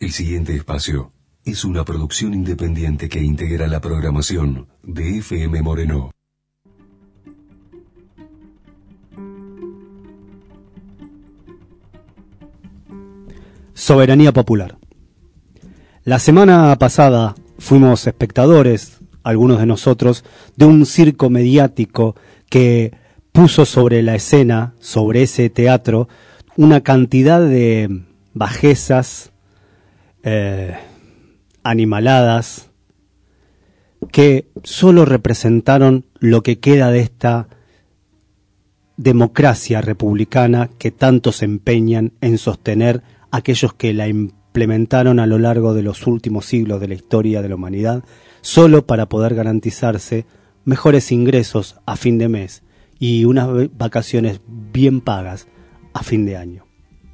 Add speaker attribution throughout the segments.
Speaker 1: El siguiente espacio es una producción independiente que integra la programación de FM Moreno.
Speaker 2: Soberanía popular. La semana pasada fuimos espectadores, algunos de nosotros, de un circo mediático que puso sobre la escena, sobre ese teatro, una cantidad de bajezas, animaladas, que solo representaron lo que queda de esta democracia republicana que tanto se empeñan en sostener aquellos que la implementaron a lo largo de los últimos siglos de la historia de la humanidad, solo para poder garantizarse mejores ingresos a fin de mes y unas vacaciones bien pagas a fin de año.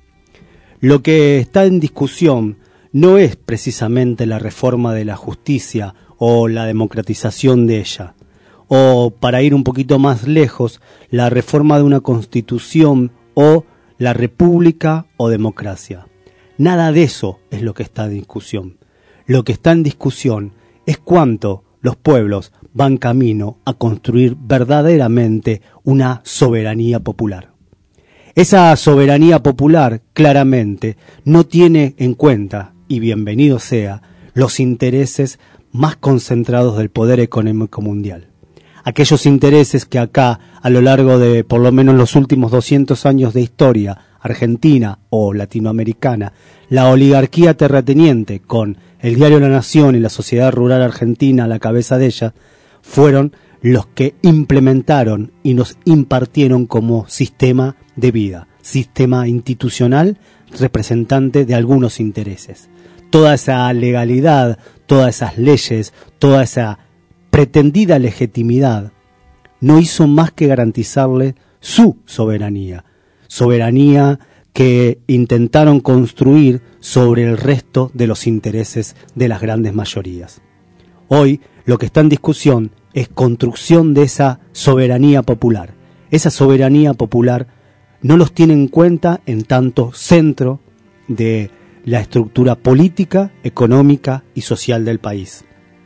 Speaker 2: Lo que está en discusión no es precisamente la reforma de la justicia o la democratización de ella, o, para ir un poquito más lejos, la reforma de una constitución o la república o democracia. Nada de eso es lo que está en discusión. Lo que está en discusión es cuánto los pueblos van camino a construir verdaderamente una soberanía popular. Esa soberanía popular claramente no tiene en cuenta, y bienvenido sea, los intereses más concentrados del poder económico mundial. Aquellos intereses que acá, a lo largo de por lo menos los últimos 200 años de historia argentina o latinoamericana, la oligarquía terrateniente, con el diario La Nación y la Sociedad Rural Argentina a la cabeza de ella, fueron los que implementaron y nos impartieron como sistema de vida, sistema institucional representante de algunos intereses. Toda esa legalidad, todas esas leyes, toda esa pretendida legitimidad no hizo más que garantizarle su soberanía, soberanía que intentaron construir sobre el resto de los intereses de las grandes mayorías. Hoy lo que está en discusión es construcción de esa soberanía popular. Esa soberanía popular no los tiene en cuenta en tanto centro de la estructura política, económica y social del país.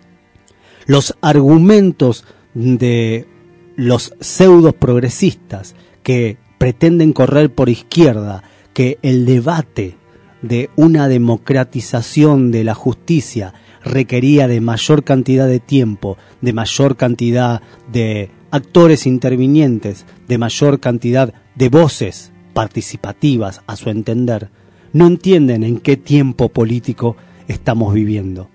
Speaker 2: Los argumentos de los pseudos progresistas que pretenden correr por izquierda, que el debate de una democratización de la justicia requería de mayor cantidad de tiempo, de mayor cantidad de actores intervinientes, de mayor cantidad de voces participativas a su entender, no entienden en qué tiempo político estamos viviendo.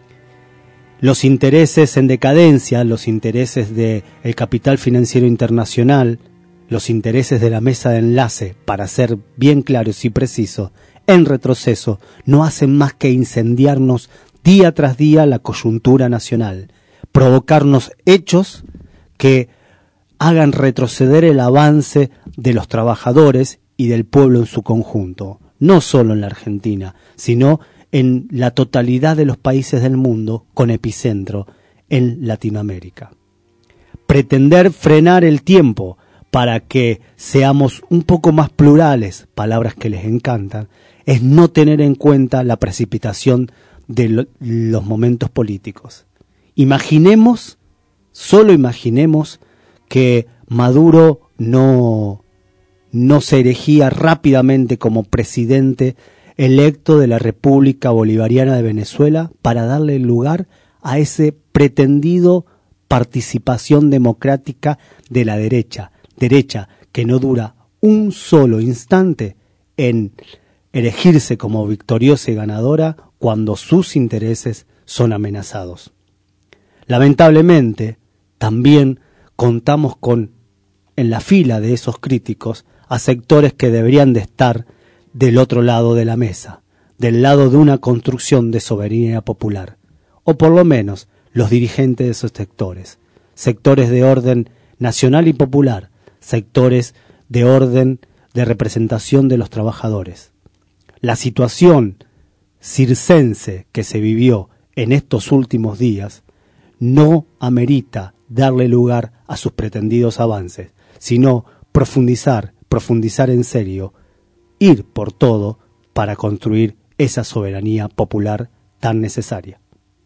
Speaker 2: Los intereses en decadencia, los intereses del capital financiero internacional, los intereses de la mesa de enlace, para ser bien claros y precisos, en retroceso, no hacen más que incendiarnos día tras día la coyuntura nacional, provocarnos hechos que hagan retroceder el avance de los trabajadores y del pueblo en su conjunto, no solo en la Argentina, sino en la totalidad de los países del mundo con epicentro en Latinoamérica. Pretender frenar el tiempo para que seamos un poco más plurales, palabras que les encantan, es no tener en cuenta la precipitación de los momentos políticos. Imaginemos, solo imaginemos que Maduro no se erigía rápidamente como presidente electo de la República Bolivariana de Venezuela para darle lugar a ese pretendido participación democrática de la derecha que no dura un solo instante en erigirse como victoriosa y ganadora cuando sus intereses son amenazados. Lamentablemente, también contamos con, en la fila de esos críticos, a sectores que deberían de estar del otro lado de la mesa, del lado de una construcción de soberanía popular, o por lo menos los dirigentes de esos sectores, sectores de orden nacional y popular, sectores de orden de representación de los trabajadores. La situación circense que se vivió en estos últimos días no amerita darle lugar a sus pretendidos avances, sino profundizar en serio, ir por todo para construir esa soberanía popular tan necesaria.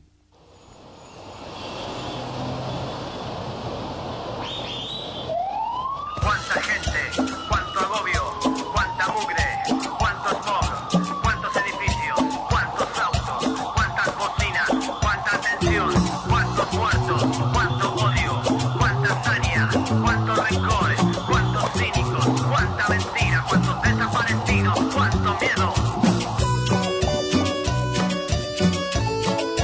Speaker 3: Cuánta gente, cuánto agobio, cuánta mugre, cuánto smog, cuántos edificios, cuántos autos, cuántas bocinas, cuánta tensión, cuántos muertos, cuánto odio, cuánta hazaña, cuántos rencores, cuántos cínicos, cuánta mentira, cuántos desaparecidos, cuánto miedo.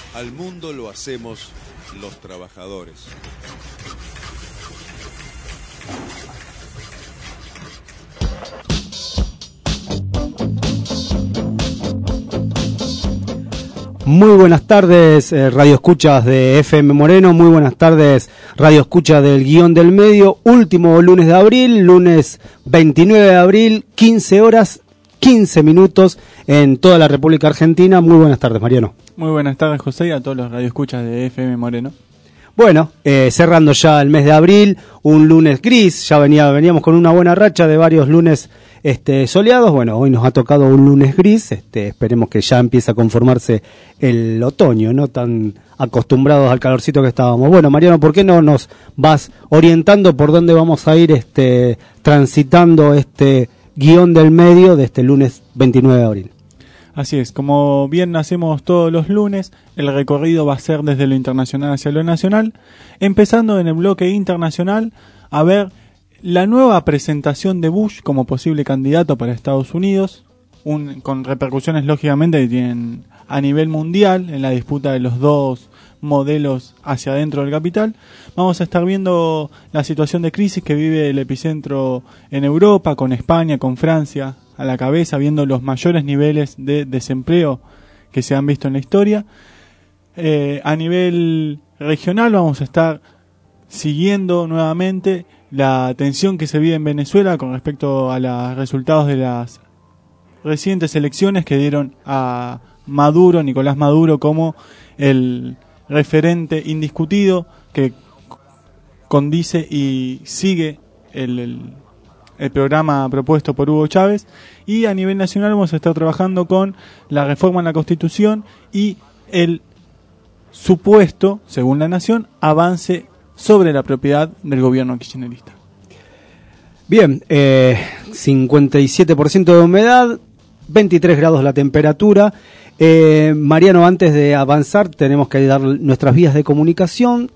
Speaker 4: Al mundo lo hacemos los trabajadores.
Speaker 2: Muy buenas tardes, Radio Escuchas de FM Moreno, muy buenas tardes, Radio Escuchas del Guión del Medio, último lunes de abril, lunes 29 de abril, 15 horas, 15 minutos en toda la República Argentina. Muy buenas tardes, Mariano.
Speaker 5: Muy buenas tardes, José, y a todos los radioescuchas de FM Moreno.
Speaker 2: Bueno, cerrando ya el mes de abril, un lunes gris, ya veníamos con una buena racha de varios lunes soleados. Bueno, hoy nos ha tocado un lunes gris, esperemos que ya empiece a conformarse el otoño, no tan acostumbrados al calorcito que estábamos. Bueno, Mariano, ¿por qué no nos vas orientando por dónde vamos a ir transitando este guión del medio de este lunes 29 de abril?
Speaker 5: Así es, como bien hacemos todos los lunes, el recorrido va a ser desde lo internacional hacia lo nacional, empezando en el bloque internacional a ver la nueva presentación de Bush como posible candidato para Estados Unidos, con repercusiones lógicamente que tienen a nivel mundial en la disputa de los dos modelos hacia adentro del capital. Vamos a estar viendo la situación de crisis que vive el epicentro en Europa, con España, con Francia a la cabeza, viendo los mayores niveles de desempleo que se han visto en la historia. A nivel regional vamos a estar siguiendo nuevamente la tensión que se vive en Venezuela con respecto a los resultados de las recientes elecciones que dieron a Maduro, Nicolás Maduro, como el referente indiscutido que condice y sigue el programa propuesto por Hugo Chávez. Y a nivel nacional vamos a estar trabajando con la reforma en la Constitución y el supuesto, según la Nación, avance sobre la propiedad del gobierno kirchnerista.
Speaker 2: Bien, 57% de humedad, 23 grados la temperatura. Mariano, antes de avanzar tenemos que dar nuestras vías de comunicación.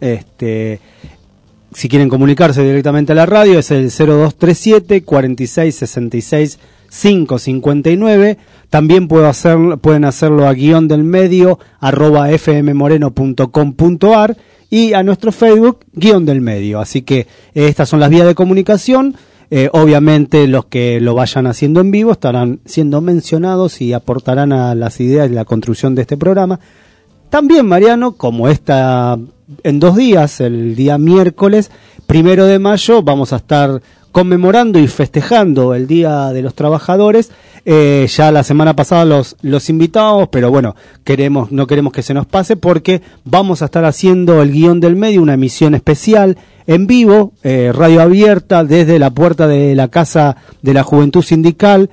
Speaker 2: Si quieren comunicarse directamente a la radio es el 0237 46 66 559. También pueden hacerlo a guión del medio @fmmoreno.com.ar y a nuestro Facebook guión del medio. Así que estas son las vías de comunicación. Obviamente los que lo vayan haciendo en vivo estarán siendo mencionados y aportarán a las ideas de la construcción de este programa. También, Mariano, como en 2 días, el día miércoles 1 de mayo, vamos a estar conmemorando y festejando el Día de los Trabajadores. Ya la semana pasada los invitamos, pero bueno, no queremos que se nos pase porque vamos a estar haciendo el guión del medio, una emisión especial en vivo, radio abierta desde la puerta de la Casa de la Juventud Sindical,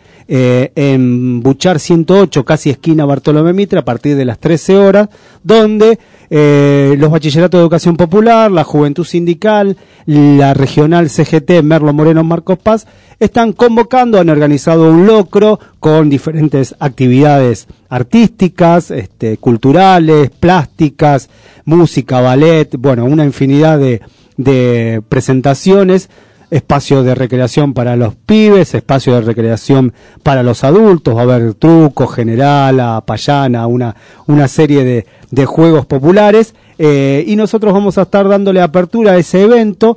Speaker 2: en Buchar 108, casi esquina Bartolomé Mitre, a partir de las 13 horas, donde los bachilleratos de educación popular, la Juventud Sindical, la regional CGT Merlo Moreno Marcos Paz, están convocando, han organizado un locro con diferentes actividades artísticas, culturales, plásticas, música, ballet, bueno, una infinidad de presentaciones, espacio de recreación para los pibes, espacio de recreación para los adultos, va a haber truco, generala, payana, una serie de juegos populares, y nosotros vamos a estar dándole apertura a ese evento.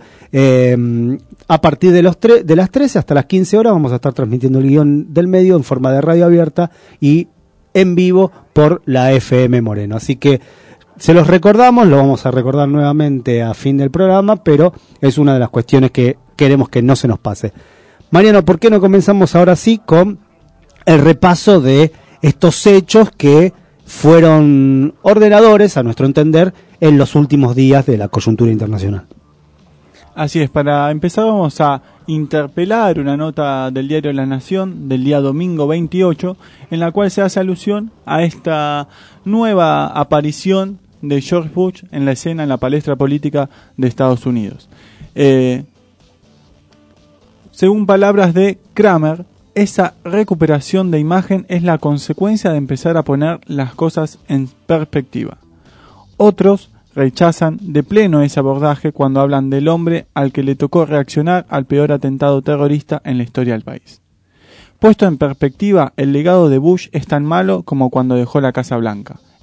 Speaker 2: A partir de las 13 hasta las 15 horas vamos a estar transmitiendo el guión del medio en forma de radio abierta y en vivo por la FM Moreno. Así que se los recordamos, lo vamos a recordar nuevamente a fin del programa, pero es una de las cuestiones que queremos que no se nos pase. Mariano, ¿por qué no comenzamos ahora sí con el repaso de estos hechos que fueron ordenadores, a nuestro entender, en los últimos días de la coyuntura internacional?
Speaker 5: Así es, para empezar vamos a interpelar una nota del diario La Nación del día domingo 28, en la cual se hace alusión a esta nueva aparición de George Bush en la escena, en la palestra política de Estados Unidos. Según palabras de Kramer, esa recuperación de imagen es la consecuencia de empezar a poner las cosas en perspectiva. Otros rechazan de pleno ese abordaje cuando hablan del hombre al que le tocó reaccionar al peor atentado terrorista en la historia del país. Puesto en perspectiva, el legado de Bush es tan malo como cuando dejó la Casa Blanca.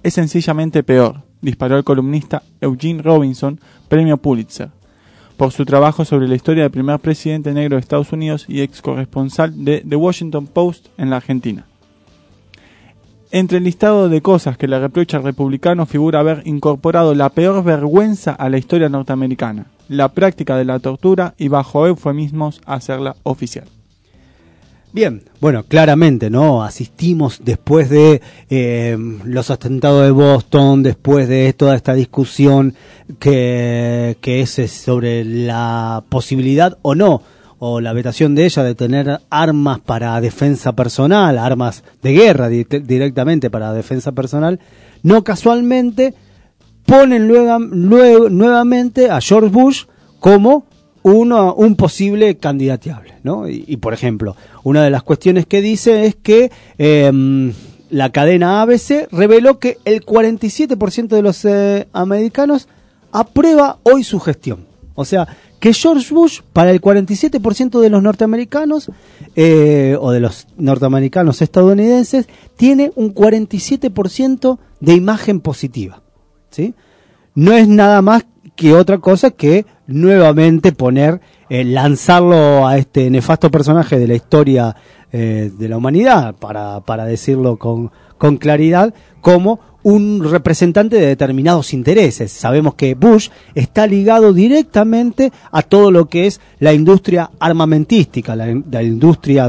Speaker 5: es sencillamente peor, disparó el columnista Eugene Robinson, premio Pulitzer, por su trabajo sobre la historia del primer presidente negro de Estados Unidos y ex corresponsal de The Washington Post en la Argentina. Entre el listado de cosas que le reprocha al republicano figura haber incorporado la peor vergüenza a la historia norteamericana, la práctica de la tortura y bajo eufemismos hacerla oficial.
Speaker 2: Bien, bueno, claramente, ¿no? Asistimos después de los atentados de Boston, después de toda esta discusión que es sobre la posibilidad o no, o la vetación de ella de tener armas para defensa personal, armas de guerra directamente para defensa personal, no casualmente ponen nuevamente a George Bush como un posible candidateable, ¿no? Y por ejemplo, una de las cuestiones que dice es que la cadena ABC reveló que el 47% de los americanos aprueba hoy su gestión. O sea, que George Bush, para el 47% de los norteamericanos, o de los norteamericanos estadounidenses, tiene un 47% de imagen positiva, ¿sí? No es nada más que otra cosa que nuevamente lanzarlo a este nefasto personaje de la historia de la humanidad, para decirlo con claridad, como un representante de determinados intereses. Sabemos que Bush está ligado directamente a todo lo que es la industria armamentística, la industria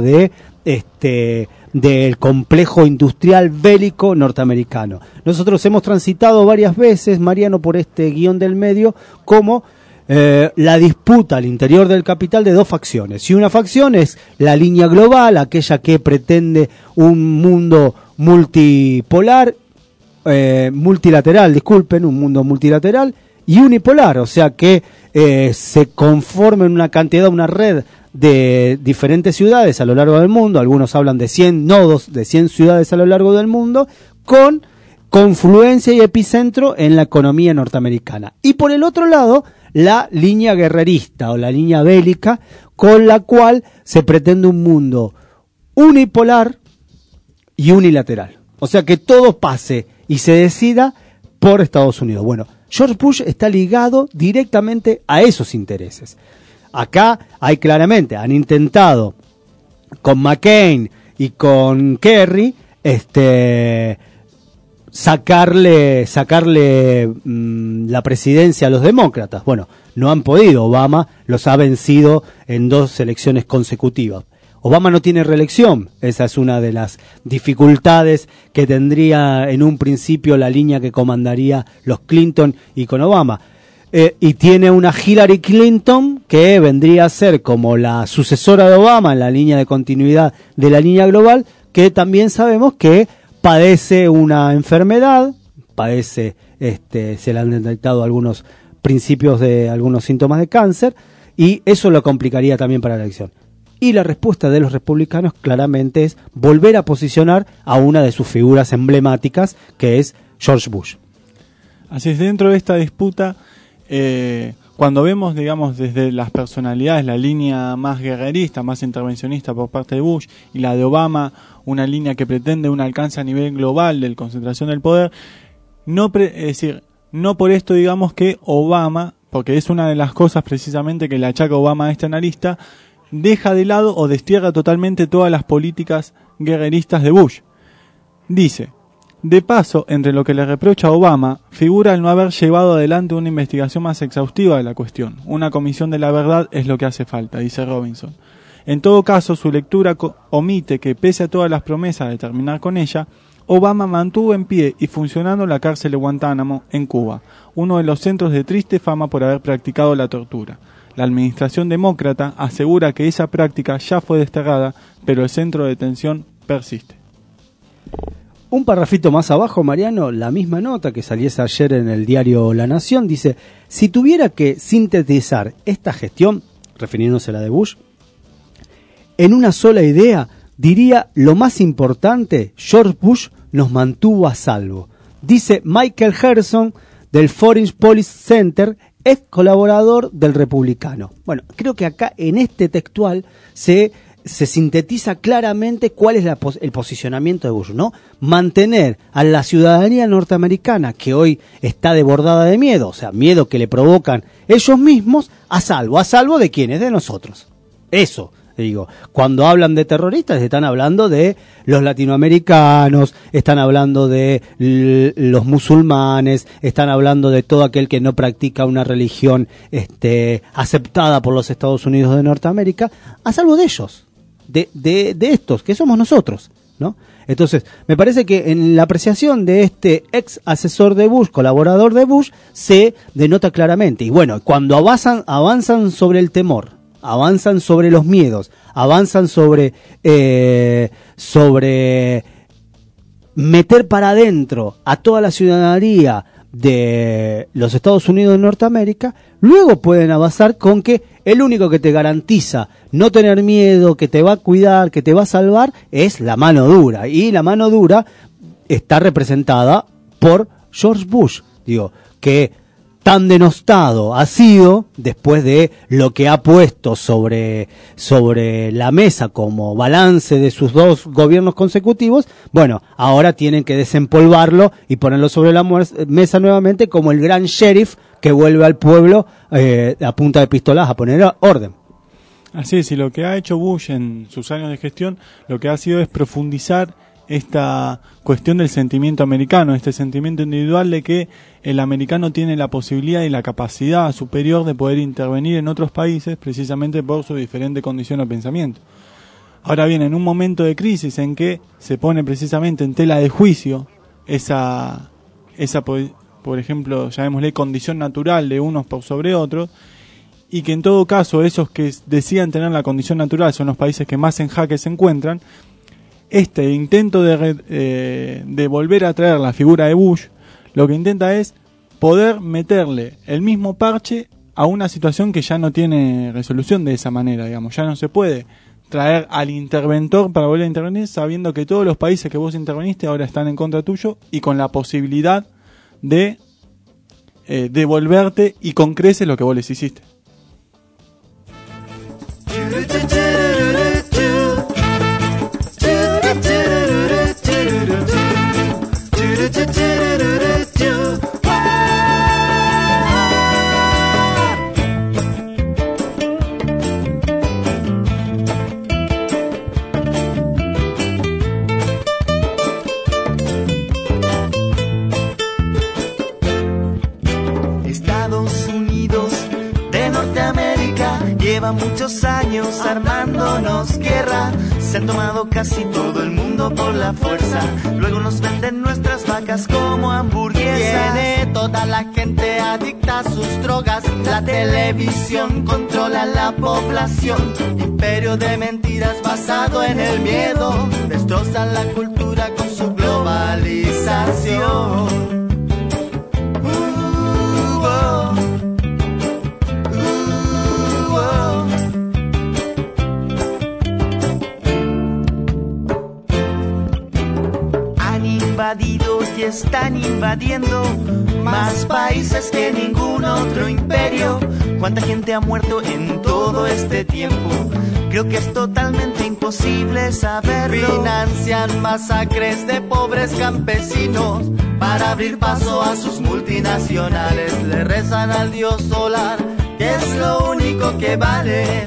Speaker 2: del complejo industrial bélico norteamericano. Nosotros hemos transitado varias veces, Mariano, por este guión del medio, como la disputa al interior del capital de dos facciones. Y una facción es la línea global, aquella que pretende un mundo multilateral, un mundo multilateral y unipolar, o sea que se conforme en una red de diferentes ciudades a lo largo del mundo. Algunos hablan de 100 nodos, de 100 ciudades a lo largo del mundo, con confluencia y epicentro en la economía norteamericana. Y por el otro lado, la línea guerrerista o la línea bélica, con la cual se pretende un mundo unipolar y unilateral. O sea que todo pase y se decida por Estados Unidos. Bueno, George Bush está ligado directamente a esos intereses. Acá hay claramente, han intentado con McCain y con Kerry sacarle la presidencia a los demócratas. Bueno, no han podido. Obama los ha vencido en 2 elecciones consecutivas. Obama no tiene reelección. Esa es una de las dificultades que tendría en un principio la línea que comandaría los Clinton y con Obama. Y tiene una Hillary Clinton que vendría a ser como la sucesora de Obama en la línea de continuidad de la línea global, que también sabemos que padece una enfermedad, se le han detectado algunos principios de algunos síntomas de cáncer, y eso lo complicaría también para la elección. Y la respuesta de los republicanos claramente es volver a posicionar a una de sus figuras emblemáticas, que es George Bush.
Speaker 5: Así es, dentro de esta disputa, cuando vemos, digamos, desde las personalidades, la línea más guerrerista, más intervencionista por parte de Bush, y la de Obama, una línea que pretende un alcance a nivel global de concentración del poder, no por esto digamos que Obama, porque es una de las cosas precisamente que le achaca Obama a este analista, deja de lado o destierra totalmente todas las políticas guerreristas de Bush. Dice: de paso, entre lo que le reprocha a Obama, figura el no haber llevado adelante una investigación más exhaustiva de la cuestión. Una comisión de la verdad es lo que hace falta, dice Robinson. En todo caso, su lectura omite que, pese a todas las promesas de terminar con ella, Obama mantuvo en pie y funcionando la cárcel de Guantánamo, en Cuba, uno de los centros de triste fama por haber practicado la tortura. La administración demócrata asegura que esa práctica ya fue desterrada, pero el centro de detención persiste.
Speaker 2: Un parrafito más abajo, Mariano, la misma nota que saliese ayer en el diario La Nación, dice: si tuviera que sintetizar esta gestión, refiriéndose a la de Bush, en una sola idea, diría: lo más importante, George Bush nos mantuvo a salvo. Dice Michael Gerson del Foreign Policy Center, ex colaborador del Republicano. Bueno, creo que acá en este textual se se sintetiza claramente cuál es el posicionamiento de Bush, ¿no? Mantener a la ciudadanía norteamericana, que hoy está desbordada de miedo, o sea, miedo que le provocan ellos mismos, a salvo de quiénes, de nosotros. Eso, digo, cuando hablan de terroristas están hablando de los latinoamericanos, están hablando de los musulmanes, están hablando de todo aquel que no practica una religión aceptada por los Estados Unidos de Norteamérica, a salvo de ellos. De estos, que somos nosotros, ¿no? Entonces, me parece que en la apreciación de este ex asesor de Bush, colaborador de Bush, se denota claramente. Y bueno, cuando avanzan sobre el temor, avanzan sobre los miedos, avanzan sobre meter para adentro a toda la ciudadanía de los Estados Unidos de Norteamérica, luego pueden avanzar con que el único que te garantiza no tener miedo, que te va a cuidar, que te va a salvar, es la mano dura. Y la mano dura está representada por George Bush, que tan denostado ha sido después de lo que ha puesto sobre la mesa como balance de sus 2 gobiernos consecutivos. Bueno, ahora tienen que desempolvarlo y ponerlo sobre la mesa nuevamente como el gran sheriff que vuelve al pueblo a punta de pistolas a poner orden.
Speaker 5: Así es, y lo que ha hecho Bush en sus años de gestión, lo que ha sido es profundizar esta cuestión del sentimiento americano, este sentimiento individual de que el americano tiene la posibilidad y la capacidad superior de poder intervenir en otros países precisamente por su diferente condición o pensamiento. Ahora bien, en un momento de crisis en que se pone precisamente en tela de juicio esa por ejemplo, llamémosle condición natural de unos por sobre otros, y que en todo caso esos que decían tener la condición natural son los países que más en jaque se encuentran, este intento de volver a traer la figura de Bush, lo que intenta es poder meterle el mismo parche a una situación que ya no tiene resolución de esa manera, digamos. Ya no se puede traer al interventor para volver a intervenir sabiendo que todos los países que vos interveniste ahora están en contra tuyo y con la posibilidad de devolverte y con creces lo que vos les hiciste.
Speaker 6: Estados Unidos de Norteamérica lleva muchos años armándonos guerra. Se han tomado casi todo el mundo por la fuerza. Luego nos venden nuestras vacas como hamburguesas. Tiene toda la gente adicta a sus drogas. La televisión controla la población. Imperio de mentiras basado en el miedo. Destrozan la cultura con su globalización. Y están invadiendo más países que ningún otro imperio. ¿Cuánta gente ha muerto en todo este tiempo? Creo que es totalmente imposible saberlo. Financian masacres de pobres campesinos para abrir paso a sus multinacionales. Le rezan al dios solar, que es lo único que vale.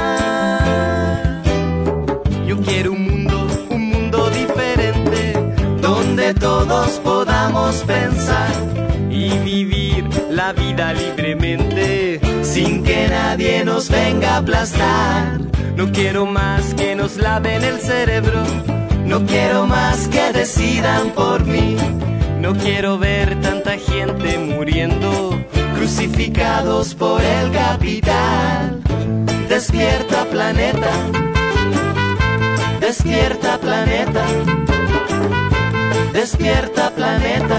Speaker 6: Yo quiero un mundo diferente, donde todos podamos pensar y vivir la vida libremente, sin que nadie nos venga a aplastar. No quiero más que nos laven el cerebro, no quiero más que decidan por mí. No quiero ver tanta gente muriendo, crucificados por el capital. Despierta planeta, despierta planeta. Despierta planeta.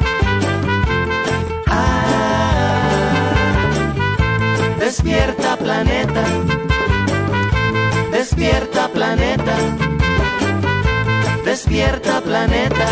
Speaker 6: Despierta planeta. Despierta planeta. Despierta planeta.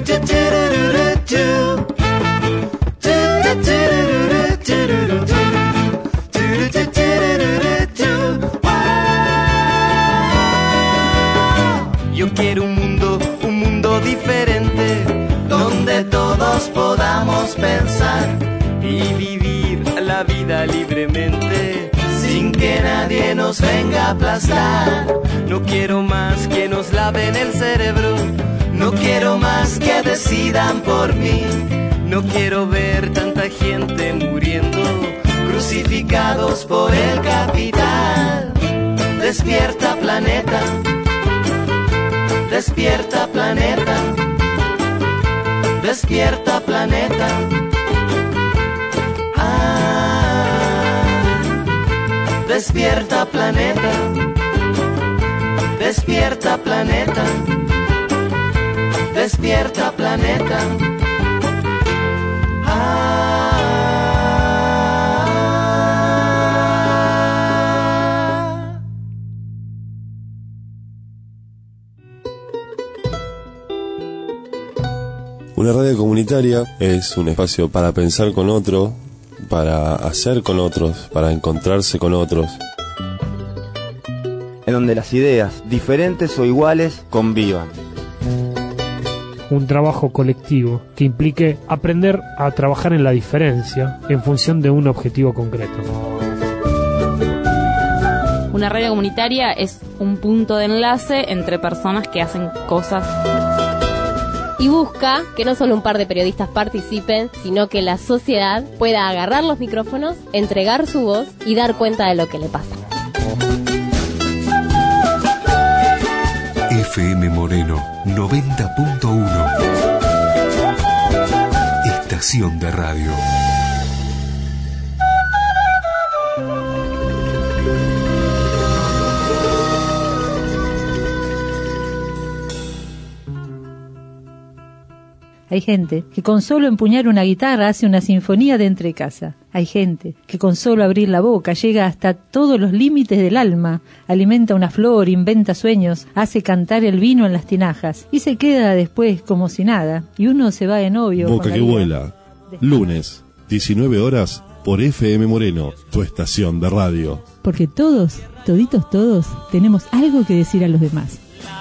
Speaker 6: Yo quiero un mundo diferente, donde todos podamos pensar y vivir la vida libremente, sin que nadie nos venga a aplastar. No quiero más que nos laven el cerebro, no quiero más que decidan por mí. No quiero ver tanta gente muriendo, crucificados por el capital. Despierta planeta, despierta planeta, despierta planeta. Despierta planeta, despierta planeta, despierta planeta.
Speaker 7: Una radio comunitaria es un espacio para pensar con otro, para hacer con otros, para encontrarse con otros.
Speaker 8: En donde las ideas, diferentes o iguales, convivan.
Speaker 9: Un trabajo colectivo que implique aprender a trabajar en la diferencia en función de un objetivo concreto.
Speaker 10: Una radio comunitaria es un punto de enlace entre personas que hacen cosas.
Speaker 11: Y busca que no solo un par de periodistas participen, sino que la sociedad pueda agarrar los micrófonos, entregar su voz y dar cuenta de lo que le pasa.
Speaker 1: FM Moreno 90.1. Estación de radio.
Speaker 12: Hay gente que con solo empuñar una guitarra hace una sinfonía de entrecasa. Hay gente que con solo abrir la boca llega hasta todos los límites del alma, alimenta una flor, inventa sueños, hace cantar el vino en las tinajas y se queda después como si nada. Y uno se va de novio.
Speaker 13: Boca que vuela. Lunes, 19 horas por FM Moreno, tu estación de radio.
Speaker 12: Porque todos, toditos todos, tenemos algo que decir a los demás.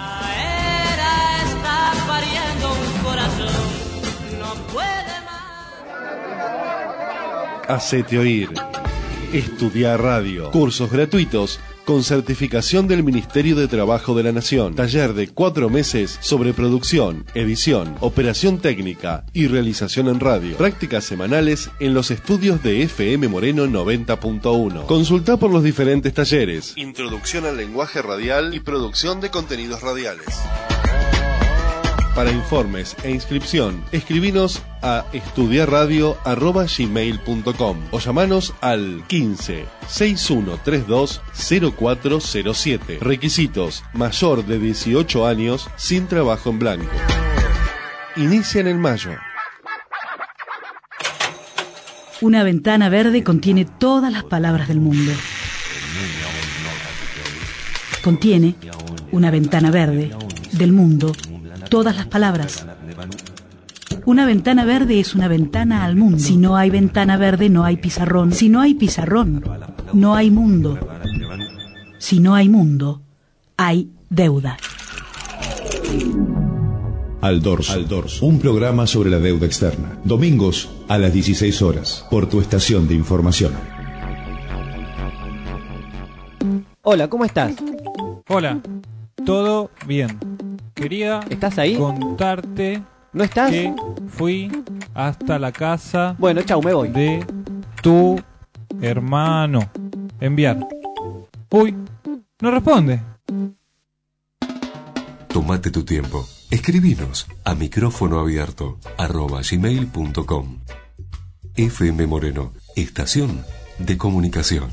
Speaker 13: Hacete oír. Estudiar radio. Cursos gratuitos con certificación del Ministerio de Trabajo de la Nación. Taller de 4 meses sobre producción, edición, operación técnica y realización en radio. Prácticas semanales en los estudios de FM Moreno 90.1. Consulta por los diferentes talleres. Introducción al lenguaje radial y producción de contenidos radiales. Para informes e inscripción, escribinos a estudiarradio@gmail.com o llamanos al 15 6132 0407. Requisitos: mayor de 18 años, sin trabajo en blanco. Inician en mayo.
Speaker 14: Una ventana verde contiene todas las palabras del mundo. Contiene una ventana verde del mundo. Todas las palabras. Una ventana verde es una ventana al mundo. Si no hay ventana verde, no hay pizarrón. Si no hay pizarrón, no hay mundo. Si no hay mundo, hay deuda.
Speaker 15: Al Dorso, un programa sobre la deuda externa. Domingos a las 16 horas, por tu estación de información.
Speaker 16: Hola, ¿cómo estás?
Speaker 5: Hola, todo bien. Quería
Speaker 16: ¿Estás ahí?
Speaker 5: Contarte
Speaker 16: ¿No estás?
Speaker 5: que fui hasta la casa.
Speaker 16: Bueno, chau, me voy.
Speaker 5: De tu hermano. Enviar. Uy, no responde.
Speaker 1: Tómate tu tiempo. Escribinos a micrófonoabierto@gmail.com. FM Moreno, estación de comunicación.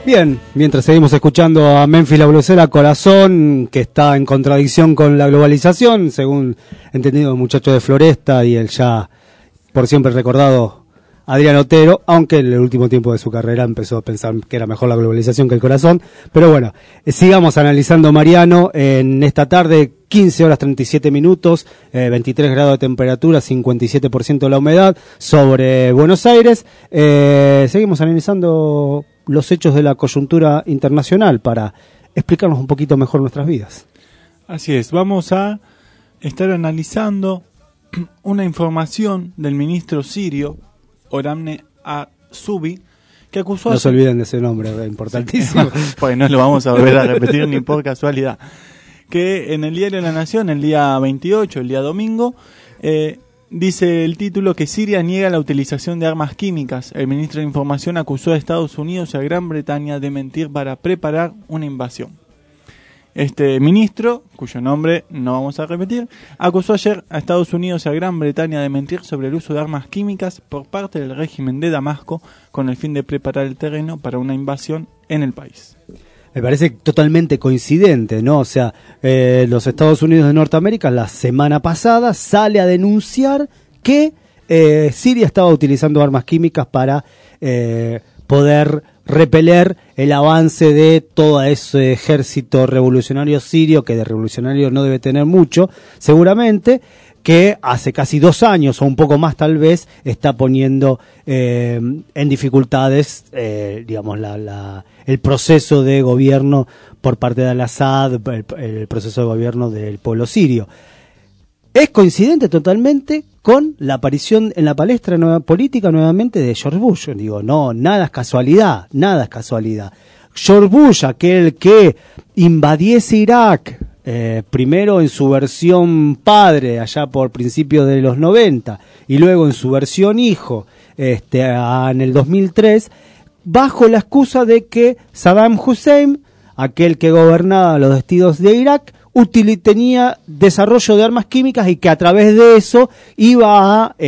Speaker 2: Bien, mientras seguimos escuchando a Memphis la Blusera Corazón, que está en contradicción con la globalización, según entendido el muchacho de Floresta y el ya por siempre recordado Adrián Otero, aunque en el último tiempo de su carrera empezó a pensar que era mejor la globalización que el corazón. Pero bueno, sigamos analizando, Mariano, en esta tarde, 15 horas 37 minutos, 23 grados de temperatura, 57% de la humedad sobre Buenos Aires. Seguimos analizando los hechos de la coyuntura internacional para explicarnos un poquito mejor nuestras vidas.
Speaker 5: Así es, vamos a estar analizando una información del ministro sirio Oramne Azubi, que acusó...
Speaker 2: No se olviden de ese nombre, es importantísimo.
Speaker 5: Pues no lo vamos a volver a repetir ni por casualidad. Que en el diario La Nación, el día 28, el día domingo, dice el título que Siria niega la utilización de armas químicas. El ministro de Información acusó a Estados Unidos y a Gran Bretaña de mentir para preparar una invasión. Este ministro, cuyo nombre no vamos a repetir, acusó ayer a Estados Unidos y a Gran Bretaña de mentir sobre el uso de armas químicas por parte del régimen de Damasco con el fin de preparar el terreno para una invasión en el país.
Speaker 2: Me parece totalmente coincidente, ¿no? O sea, los Estados Unidos de Norteamérica la semana pasada sale a denunciar que Siria estaba utilizando armas químicas para poder repeler el avance de todo ese ejército revolucionario sirio, que de revolucionario no debe tener mucho, seguramente, que hace casi 2 años o un poco más tal vez está poniendo en dificultades, digamos, el proceso de gobierno por parte de Al-Assad, el proceso de gobierno del pueblo sirio. Es coincidente totalmente con la aparición en la palestra política nuevamente de George Bush. Digo, no, nada es casualidad, nada es casualidad. George Bush, aquel que invadiese Irak, primero en su versión padre, allá por principios de los 90, y luego en su versión hijo, en el 2003, bajo la excusa de que Saddam Hussein, aquel que gobernaba los destinos de Irak, tenía desarrollo de armas químicas y que a través de eso iba a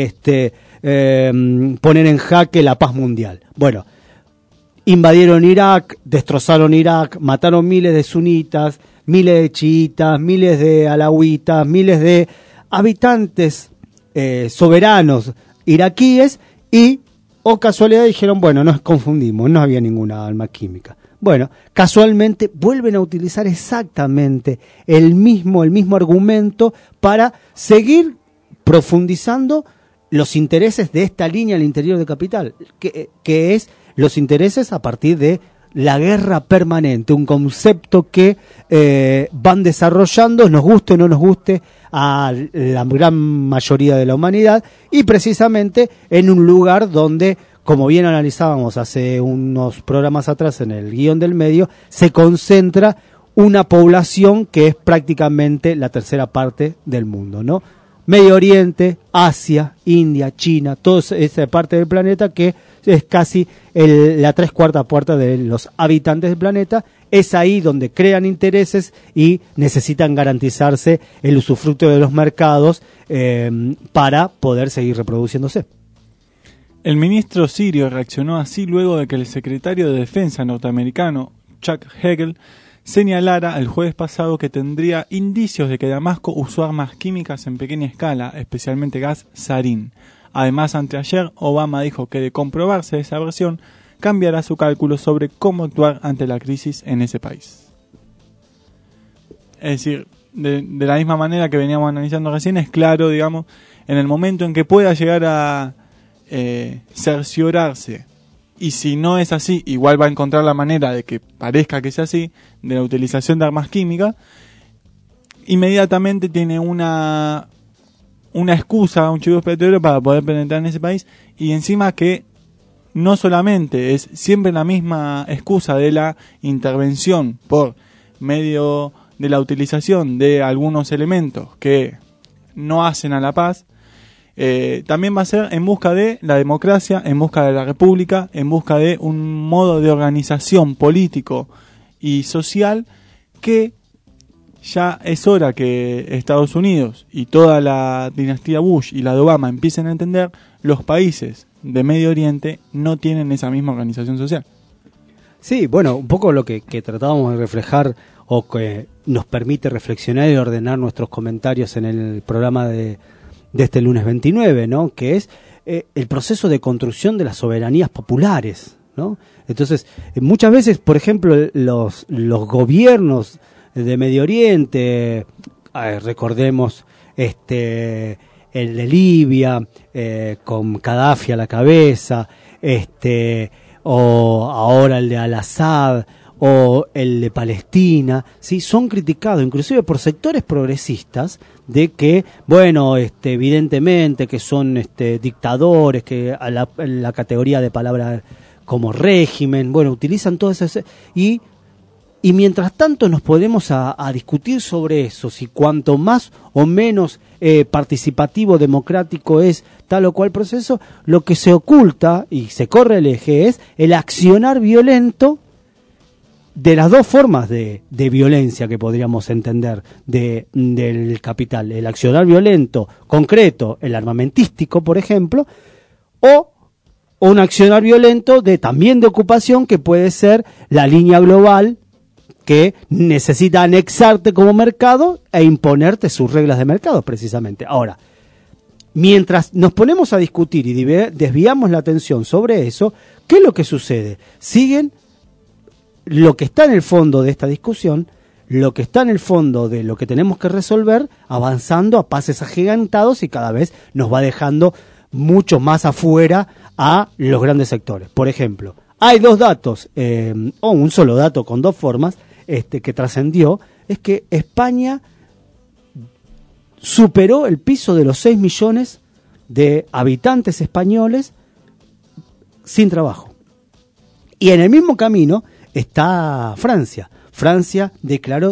Speaker 2: poner en jaque la paz mundial. Bueno, invadieron Irak, destrozaron Irak, mataron miles de sunitas, miles de chiitas, miles de alawitas, miles de habitantes soberanos iraquíes y, casualidad, dijeron, bueno, nos confundimos, no había ninguna arma química. Bueno, casualmente vuelven a utilizar exactamente el mismo argumento para seguir profundizando los intereses de esta línea al interior de Capital, que es los intereses a partir de la guerra permanente, un concepto que van desarrollando, nos guste o no nos guste, a la gran mayoría de la humanidad, y precisamente en un lugar donde, como bien analizábamos hace unos programas atrás en el guión del medio, se concentra una población que es prácticamente la tercera parte del mundo, ¿no? Medio Oriente, Asia, India, China, toda esa parte del planeta que es casi la 3/4 parte de los habitantes del planeta. Es ahí donde crean intereses y necesitan garantizarse el usufructo de los mercados para poder seguir reproduciéndose.
Speaker 5: El ministro sirio reaccionó así luego de que el secretario de Defensa norteamericano, Chuck Hagel, señalara el jueves pasado que tendría indicios de que Damasco usó armas químicas en pequeña escala, especialmente gas sarín. Además, anteayer, Obama dijo que de comprobarse esa versión, cambiará su cálculo sobre cómo actuar ante la crisis en ese país. Es decir, de la misma manera que veníamos analizando recién, es claro, digamos, en el momento en que pueda llegar a cerciorarse, y si no es así, igual va a encontrar la manera de que parezca que sea así, de la utilización de armas químicas, inmediatamente tiene una excusa, un chivo expiatorio para poder penetrar en ese país, y encima que no solamente es siempre la misma excusa de la intervención por medio de la utilización de algunos elementos que no hacen a la paz, también va a ser en busca de la democracia, en busca de la república, en busca de un modo de organización político y social que ya es hora que Estados Unidos y toda la dinastía Bush y la de Obama empiecen a entender. Los países de Medio Oriente no tienen esa misma organización social.
Speaker 2: Sí, bueno, un poco lo que tratábamos de reflejar o que nos permite reflexionar y ordenar nuestros comentarios en el programa de este lunes 29, ¿no? Que es el proceso de construcción de las soberanías populares, ¿no? Entonces, muchas veces, por ejemplo, los gobiernos de Medio Oriente, recordemos el de Libia, con Gaddafi a la cabeza, o ahora el de Al-Assad, o el de Palestina, ¿sí? Son criticados inclusive por sectores progresistas de que, bueno, evidentemente que son dictadores, que a la categoría de palabra como régimen, bueno, utilizan todo eso, y mientras tanto nos podemos a discutir sobre eso, si cuanto más o menos participativo, democrático es tal o cual proceso, lo que se oculta y se corre el eje es el accionar violento de las dos formas de violencia que podríamos entender del capital. El accionar violento concreto, el armamentístico, por ejemplo, o un accionar violento también de ocupación, que puede ser la línea global que necesita anexarte como mercado e imponerte sus reglas de mercado, precisamente. Ahora, mientras nos ponemos a discutir y desviamos la atención sobre eso, ¿qué es lo que sucede? Siguen lo que está en el fondo de esta discusión, lo que está en el fondo de lo que tenemos que resolver, avanzando a pases agigantados, y cada vez nos va dejando mucho más afuera a los grandes sectores. Por ejemplo, hay dos datos, o un solo dato con dos formas, que trascendió, es que España superó el piso de los 6 millones de habitantes españoles sin trabajo. Y en el mismo camino está Francia. Francia declaró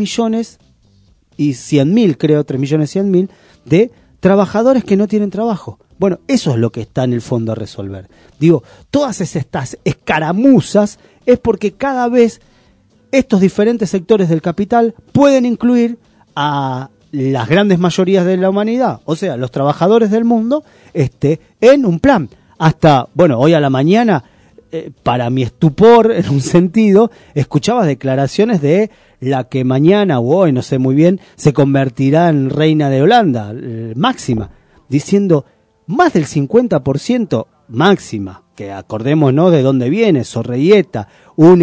Speaker 2: 3.100.000, creo, 3.100.000 de trabajadores que no tienen trabajo. Bueno, eso es lo que está en el fondo a resolver. Digo, todas estas escaramuzas es porque cada vez estos diferentes sectores del capital pueden incluir a las grandes mayorías de la humanidad, o sea, los trabajadores del mundo, en un plan. Hasta, bueno, hoy a la mañana, para mi estupor, en un sentido, escuchaba declaraciones de la que mañana o hoy, no sé muy bien, se convertirá en reina de Holanda, Máxima, diciendo más del 50%, Máxima, que acordemos, ¿no?, de dónde viene, Sorreguieta, un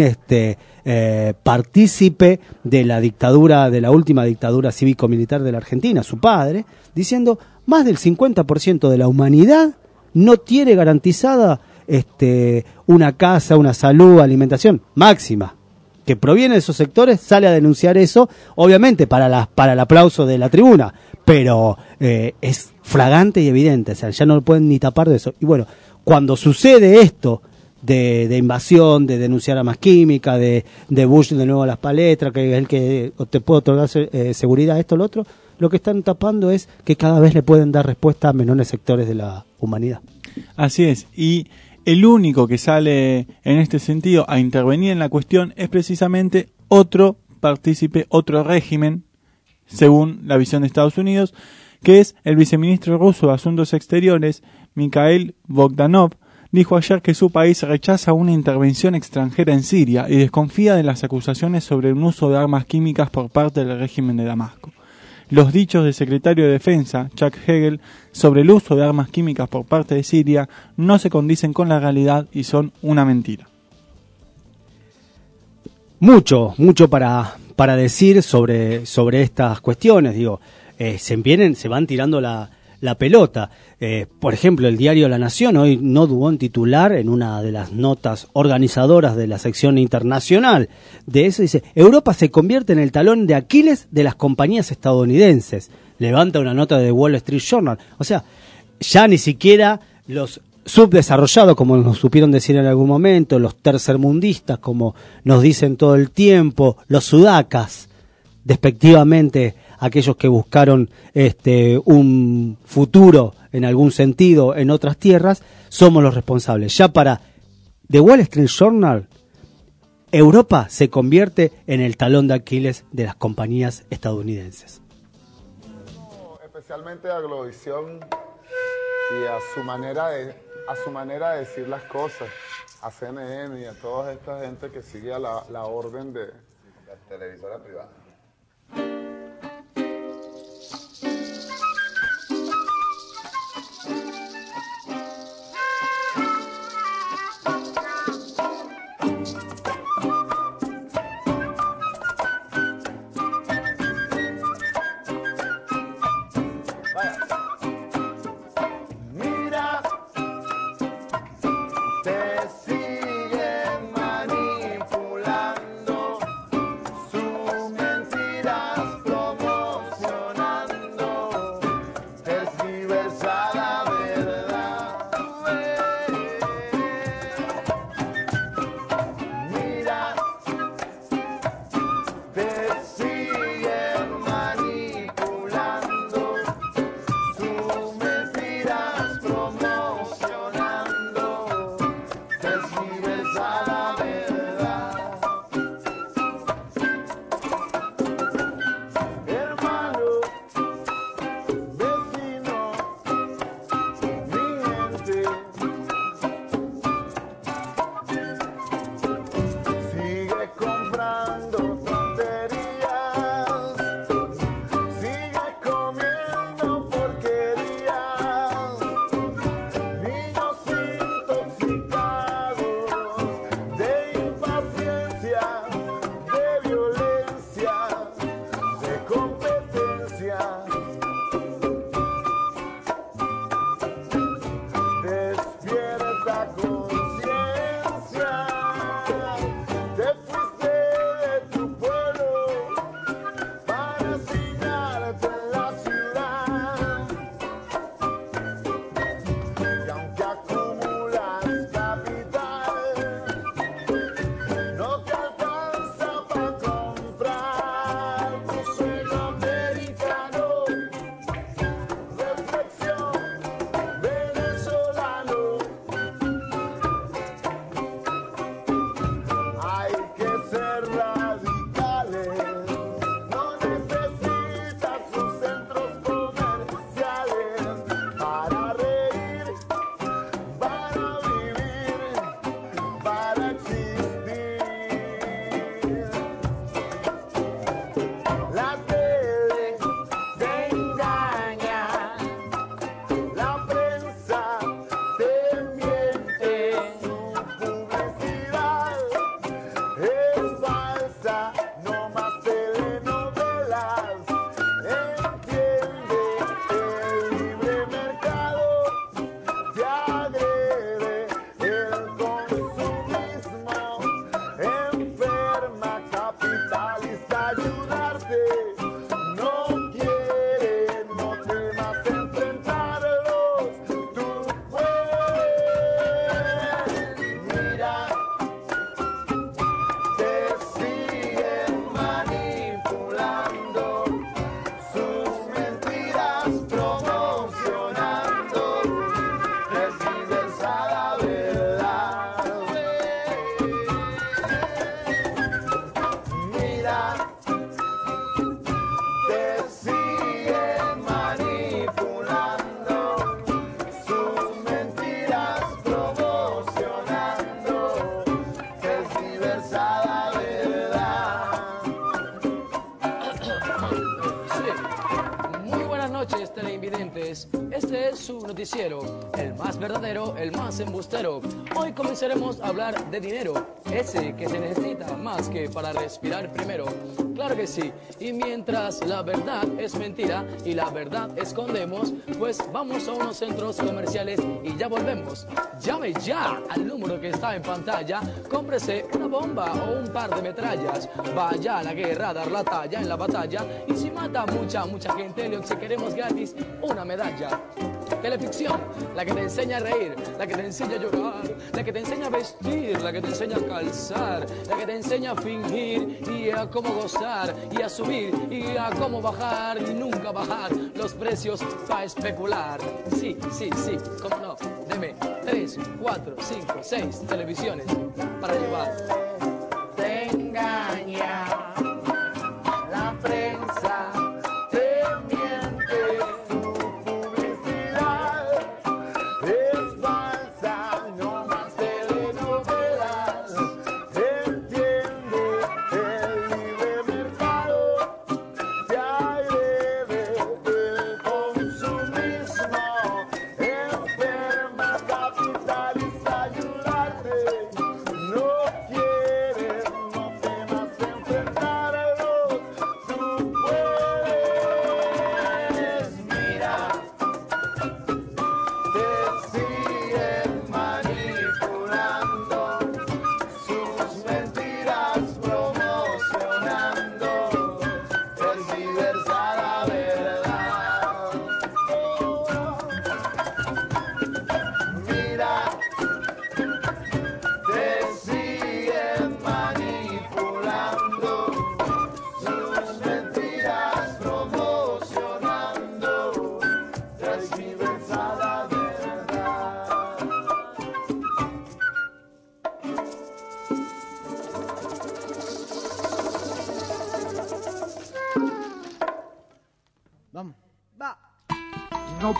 Speaker 2: partícipe de la dictadura, de la última dictadura cívico-militar de la Argentina, su padre, diciendo más del 50% de la humanidad no tiene garantizada una casa, una salud, alimentación. Máxima, que proviene de esos sectores, sale a denunciar eso, obviamente para el aplauso de la tribuna, pero es fragante y evidente, o sea, ya no lo pueden ni tapar de eso. Y bueno, cuando sucede esto de invasión, de denunciar armas químicas, de Bush de nuevo a las paletras, que es el que te puede otorgar seguridad, esto, lo otro, lo que están tapando es que cada vez le pueden dar respuesta a menores sectores de la humanidad.
Speaker 5: Así es, y el único que sale en este sentido a intervenir en la cuestión es precisamente otro partícipe, otro régimen, según la visión de Estados Unidos, que es el viceministro ruso de Asuntos Exteriores, Mikhail Bogdanov. Dijo ayer que su país rechaza una intervención extranjera en Siria y desconfía de las acusaciones sobre un uso de armas químicas por parte del régimen de Damasco. Los dichos del secretario de Defensa, Chuck Hagel, sobre el uso de armas químicas por parte de Siria no se condicen con la realidad y son una mentira.
Speaker 2: Mucho para decir sobre estas cuestiones, digo, se van tirando la pelota. Por ejemplo, el diario La Nación hoy no dudó en titular en una de las notas organizadoras de la sección internacional de eso, dice: Europa se convierte en el talón de Aquiles de las compañías estadounidenses. Levanta una nota de Wall Street Journal. O sea, ya ni siquiera los subdesarrollados, como nos supieron decir en algún momento, los tercermundistas, como nos dicen todo el tiempo, los sudacas, despectivamente aquellos que buscaron un futuro en algún sentido en otras tierras, somos los responsables. Ya para The Wall Street Journal, Europa se convierte en el talón de Aquiles de las compañías estadounidenses.
Speaker 17: Especialmente a Globovisión y a su manera de decir las cosas. a CNN y a toda esta gente que sigue a la orden de
Speaker 18: la televisora privada.
Speaker 19: Este es su noticiero, el más verdadero, el más embustero. Hoy comenzaremos a hablar de dinero, ese que se necesita más que para respirar primero. Claro que sí, y mientras la verdad es mentira y la verdad escondemos, pues vamos a unos centros comerciales y ya volvemos. Llame ya al número que está en pantalla, cómprese una bomba o un par de metrallas, vaya a la guerra a dar la talla en la batalla, y si mata a mucha gente le obsequiaremos gratis una medalla. Teleficción, la que te enseña a reír, la que te enseña a llorar, la que te enseña a vestir, la que te enseña a calzar, la que te enseña a fingir y a cómo gozar y a subir y a cómo bajar y nunca bajar los precios para especular. Sí, sí, sí, cómo no, deme 3, 4, 5, 6 televisiones para llevar. Te engaña la prensa, te miente, su publicidad es falsa, no más telenovela.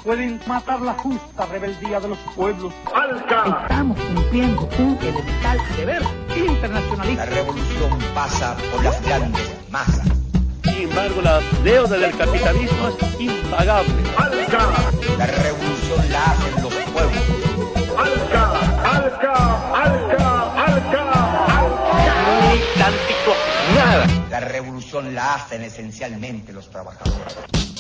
Speaker 20: pueden matar la justa rebeldía de los pueblos.
Speaker 21: Estamos cumpliendo un elemental deber internacionalista.
Speaker 22: La revolución pasa por las grandes masas.
Speaker 20: Sin embargo, la deuda del capitalismo es impagable.
Speaker 22: La revolución la hacen los pueblos.
Speaker 20: Ni tantito nada.
Speaker 22: La revolución la hacen esencialmente los trabajadores.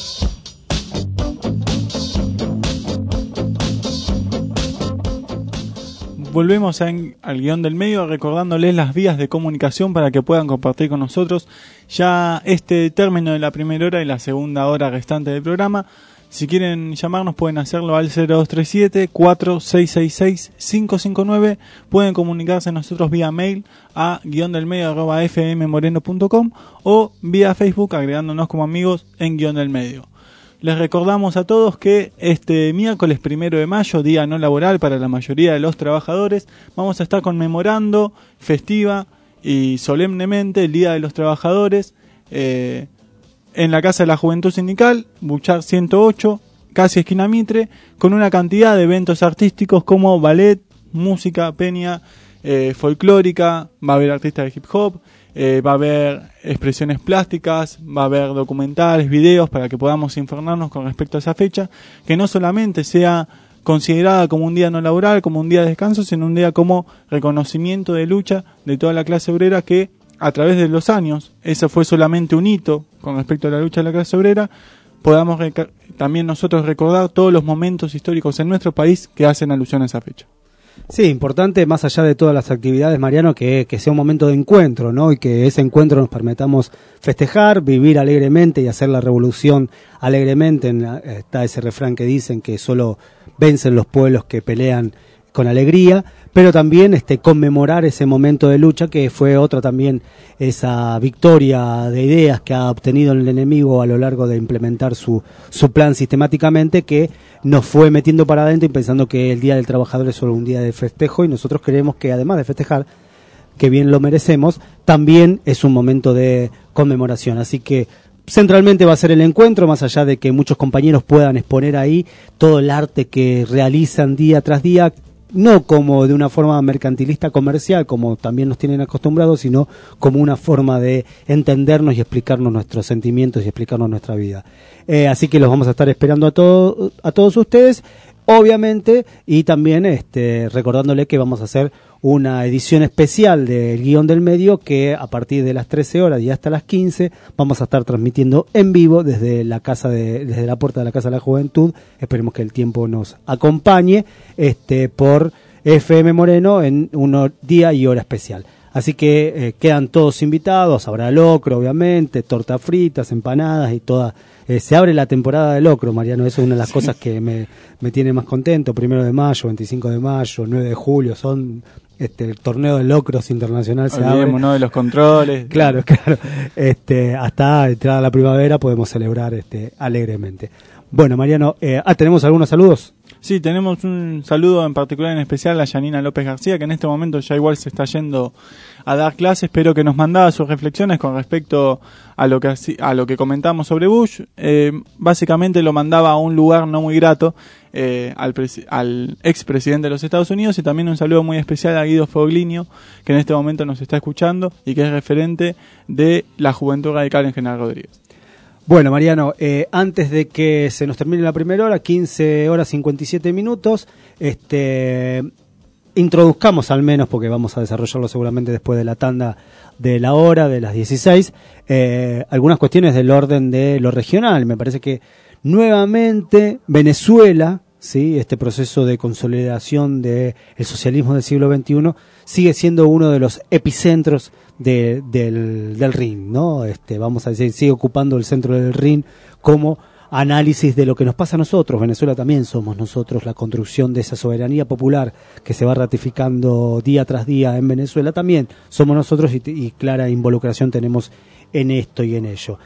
Speaker 5: Volvemos al guión del medio recordándoles las vías de comunicación para que puedan compartir con nosotros ya este término de la primera hora y la segunda hora restante del programa. Si quieren llamarnos pueden hacerlo al 0237-4666-559. Pueden comunicarse nosotros vía mail a guiondelmedio@fmmoreno.com o vía Facebook agregándonos como amigos en Guión del Medio. Les recordamos a todos que este miércoles 1 de mayo, día no laboral para la mayoría de los trabajadores, vamos a estar conmemorando festiva y solemnemente el Día de los Trabajadores en la Casa de la Juventud Sindical, Buchar 108, casi esquina Mitre, con una cantidad de eventos artísticos como ballet, música, peña, folclórica, va a haber artistas de hip hop, va a haber expresiones plásticas, va a haber documentales, videos para que podamos informarnos con respecto a esa fecha, que no solamente sea considerada como un día no laboral, como un día de descanso, sino un día como reconocimiento de lucha de toda la clase obrera que a través de los años, eso fue solamente un hito con respecto a la lucha de la clase obrera, podamos también nosotros recordar todos los momentos históricos en nuestro país que hacen alusión a esa fecha.
Speaker 2: Sí, importante, más allá de todas las actividades, Mariano, que sea un momento de encuentro, ¿no? Y que ese encuentro nos permitamos festejar, vivir alegremente y hacer la revolución alegremente. Está ese refrán que dicen que solo vencen los pueblos que pelean con alegría, pero también conmemorar ese momento de lucha que fue otra también, esa victoria de ideas que ha obtenido el enemigo a lo largo de implementar su plan sistemáticamente, que nos fue metiendo para adentro y pensando que el Día del Trabajador es solo un día de festejo, y nosotros creemos que además de festejar, que bien lo merecemos, también es un momento de conmemoración. Así que centralmente va a ser el encuentro, más allá de que muchos compañeros puedan exponer ahí todo el arte que realizan día tras día, no como de una forma mercantilista comercial, como también nos tienen acostumbrados, sino como una forma de entendernos y explicarnos nuestros sentimientos y explicarnos nuestra vida. Así que los vamos a estar esperando a todos ustedes, obviamente, y también recordándole que vamos a hacer una edición especial del Guión del Medio, que a partir de las 13 horas y hasta las 15 vamos a estar transmitiendo en vivo desde la puerta de la Casa de la Juventud. Esperemos que el tiempo nos acompañe por FM Moreno en un día y hora especial. Así que quedan todos invitados, habrá locro, obviamente, tortas fritas, empanadas y toda. Se abre la temporada de locro, Mariano, eso es una de las cosas que me tiene más contento. 1 de mayo, 25 de mayo, 9 de julio, son el torneo de locros internacional se abre.
Speaker 5: Olvidémonos de los controles.
Speaker 2: Claro. Hasta entrada la primavera podemos celebrar alegremente. Bueno, Mariano, ¿tenemos algunos saludos?
Speaker 5: Sí, tenemos un saludo en particular, en especial a Yanina López García, que en este momento ya igual se está yendo a dar clases, pero que nos mandaba sus reflexiones con respecto a lo que comentamos sobre Bush. Básicamente lo mandaba a un lugar no muy grato, al expresidente de los Estados Unidos, y también un saludo muy especial a Guido Foglinio, que en este momento nos está escuchando y que es referente de la Juventud Radical en General Rodríguez.
Speaker 2: Bueno, Mariano, antes de que se nos termine la primera hora, 15 horas 57 minutos, introduzcamos al menos, porque vamos a desarrollarlo seguramente después de la tanda de la hora, de las 16, algunas cuestiones del orden de lo regional. Me parece que nuevamente Venezuela, ¿sí?, este proceso de consolidación del socialismo del siglo XXI sigue siendo uno de los epicentros del ring, ¿no? Vamos a decir, sigue ocupando el centro del ring como análisis de lo que nos pasa a nosotros. Venezuela también somos nosotros, la construcción de esa soberanía popular que se va ratificando día tras día en Venezuela, también somos nosotros, y clara involucración tenemos en esto y en ello.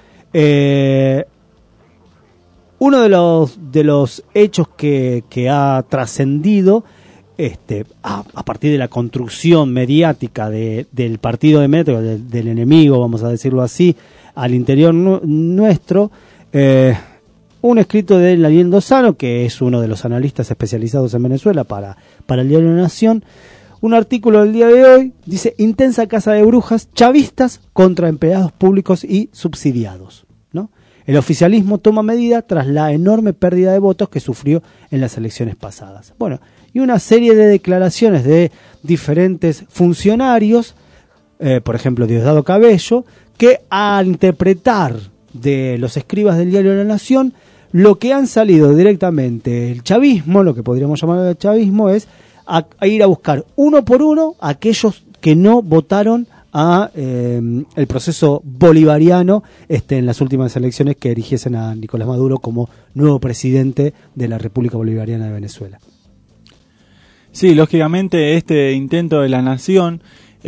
Speaker 2: Uno de los hechos que ha trascendido a partir de la construcción mediática del partido de Metro, del enemigo, vamos a decirlo así, al interior nuestro, un escrito de Daniel Lozano, que es uno de los analistas especializados en Venezuela para el diario La Nación. Un artículo del día de hoy dice: intensa caza de brujas, chavistas contra empleados públicos y subsidiados, ¿no? El oficialismo toma medida tras la enorme pérdida de votos que sufrió en las elecciones pasadas. Bueno, y una serie de declaraciones de diferentes funcionarios, por ejemplo Diosdado Cabello, que al interpretar de los escribas del diario La Nación, lo que han salido directamente el chavismo, lo que podríamos llamar el chavismo, es a ir a buscar uno por uno a aquellos que no votaron a el proceso bolivariano en las últimas elecciones que erigiesen a Nicolás Maduro como nuevo presidente de la República Bolivariana de Venezuela.
Speaker 5: Sí, lógicamente este intento de La Nación,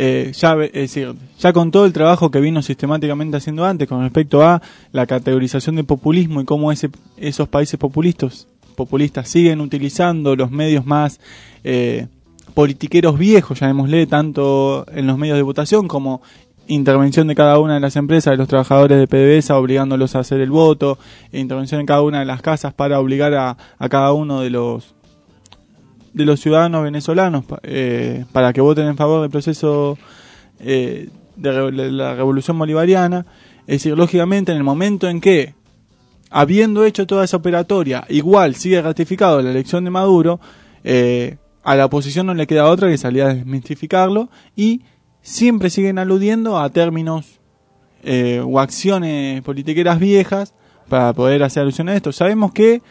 Speaker 5: ya con todo el trabajo que vino sistemáticamente haciendo antes con respecto a la categorización de populismo y cómo esos países populistas siguen utilizando los medios más politiqueros viejos, llamémosle, tanto en los medios de votación como intervención de cada una de las empresas, de los trabajadores de PDVSA, obligándolos a hacer el voto, intervención en cada una de las casas para obligar a cada uno de los ciudadanos venezolanos para que voten en favor del proceso de la revolución bolivariana. Es decir, lógicamente en el momento en que, habiendo hecho toda esa operatoria, igual sigue ratificado la elección de Maduro, a la oposición no le queda otra que salir a desmitificarlo, y siempre siguen aludiendo a términos o acciones politiqueras viejas para poder hacer alusión a esto. Sabemos que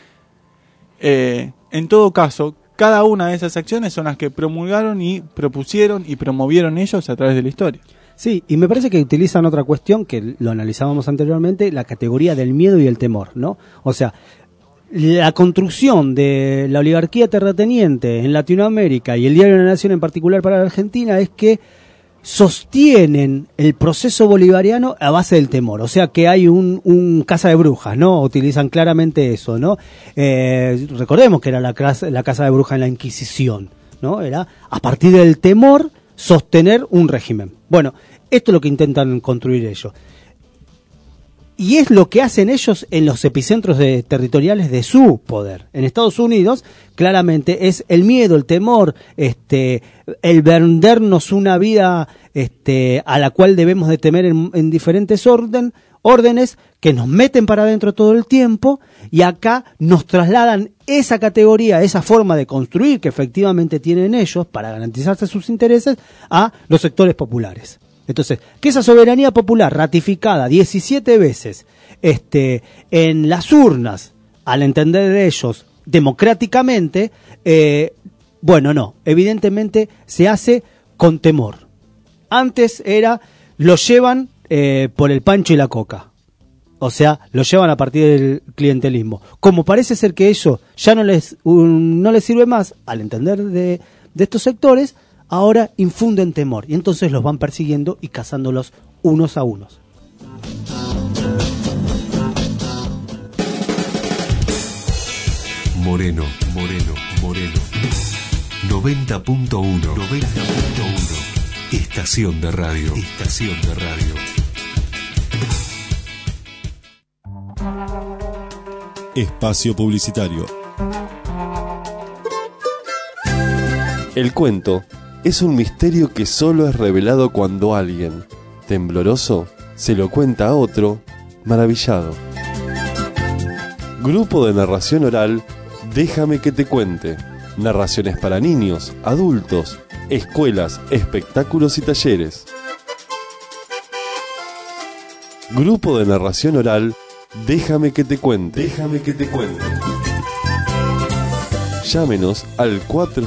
Speaker 5: en todo caso cada una de esas acciones son las que promulgaron y propusieron y promovieron ellos a través de la historia.
Speaker 2: Sí, y me parece que utilizan otra cuestión que lo analizábamos anteriormente, la categoría del miedo y el temor, ¿no? O sea, la construcción de la oligarquía terrateniente en Latinoamérica y el diario de La Nación en particular para la Argentina es que sostienen el proceso bolivariano a base del temor, o sea que hay un caza de brujas, ¿no? Utilizan claramente eso, ¿no? Recordemos que era la caza de brujas en la Inquisición, ¿no? Era a partir del temor sostener un régimen. Bueno, esto es lo que intentan construir ellos. Y es lo que hacen ellos en los epicentros territoriales de su poder. En Estados Unidos, claramente, es el miedo, el temor, el vendernos una vida a la cual debemos de temer en diferentes órdenes que nos meten para adentro todo el tiempo, y acá nos trasladan esa categoría, esa forma de construir que efectivamente tienen ellos para garantizarse sus intereses a los sectores populares. Entonces, que esa soberanía popular ratificada 17 veces en las urnas, al entender de ellos democráticamente, bueno, no, evidentemente se hace con temor. Antes lo llevan por el pancho y la coca. O sea, lo llevan a partir del clientelismo. Como parece ser que eso ya no les sirve más, al entender de estos sectores, ahora infunden temor y entonces los van persiguiendo y cazándolos unos a unos.
Speaker 1: Moreno. 90.1. Estación de radio.
Speaker 13: Espacio publicitario. El cuento es un misterio que solo es revelado cuando alguien, tembloroso, se lo cuenta a otro, maravillado. Grupo de narración oral, Déjame que te cuente. Narraciones para niños, adultos, escuelas, espectáculos y talleres. Grupo de narración oral, Déjame que te cuente. Llámenos al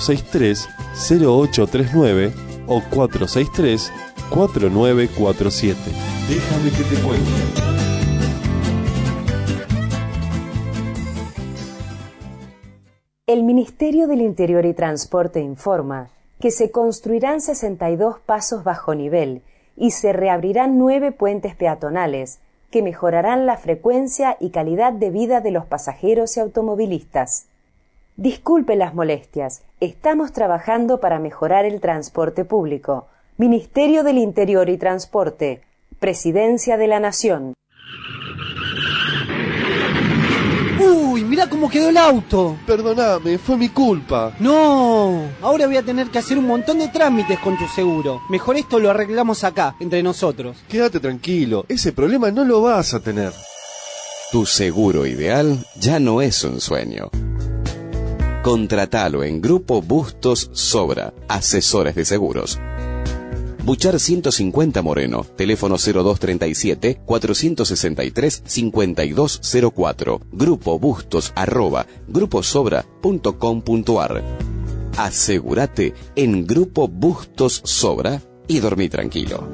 Speaker 13: 463-0839 o 463-4947. Déjame que te cuente.
Speaker 3: El Ministerio del Interior y Transporte informa que se construirán 62 pasos bajo nivel y se reabrirán 9 puentes peatonales que mejorarán la frecuencia y calidad de vida de los pasajeros y automovilistas. Disculpe las molestias, estamos trabajando para mejorar el transporte público. Ministerio del Interior y Transporte, Presidencia de la Nación.
Speaker 2: mirá cómo quedó el auto.
Speaker 7: Perdóname, fue mi culpa.
Speaker 2: No, ahora voy a tener que hacer un montón de trámites con tu seguro. Mejor esto lo arreglamos acá, entre nosotros.
Speaker 7: Quédate tranquilo, ese problema no lo vas a tener.
Speaker 1: Tu seguro ideal ya no es un sueño. Contratalo en Grupo Bustos Sobra, asesores de seguros. Buchar 150 Moreno, teléfono 0237-463-5204, grupobustos@gruposobra.com.ar. Asegúrate en Grupo Bustos Sobra y dormí tranquilo.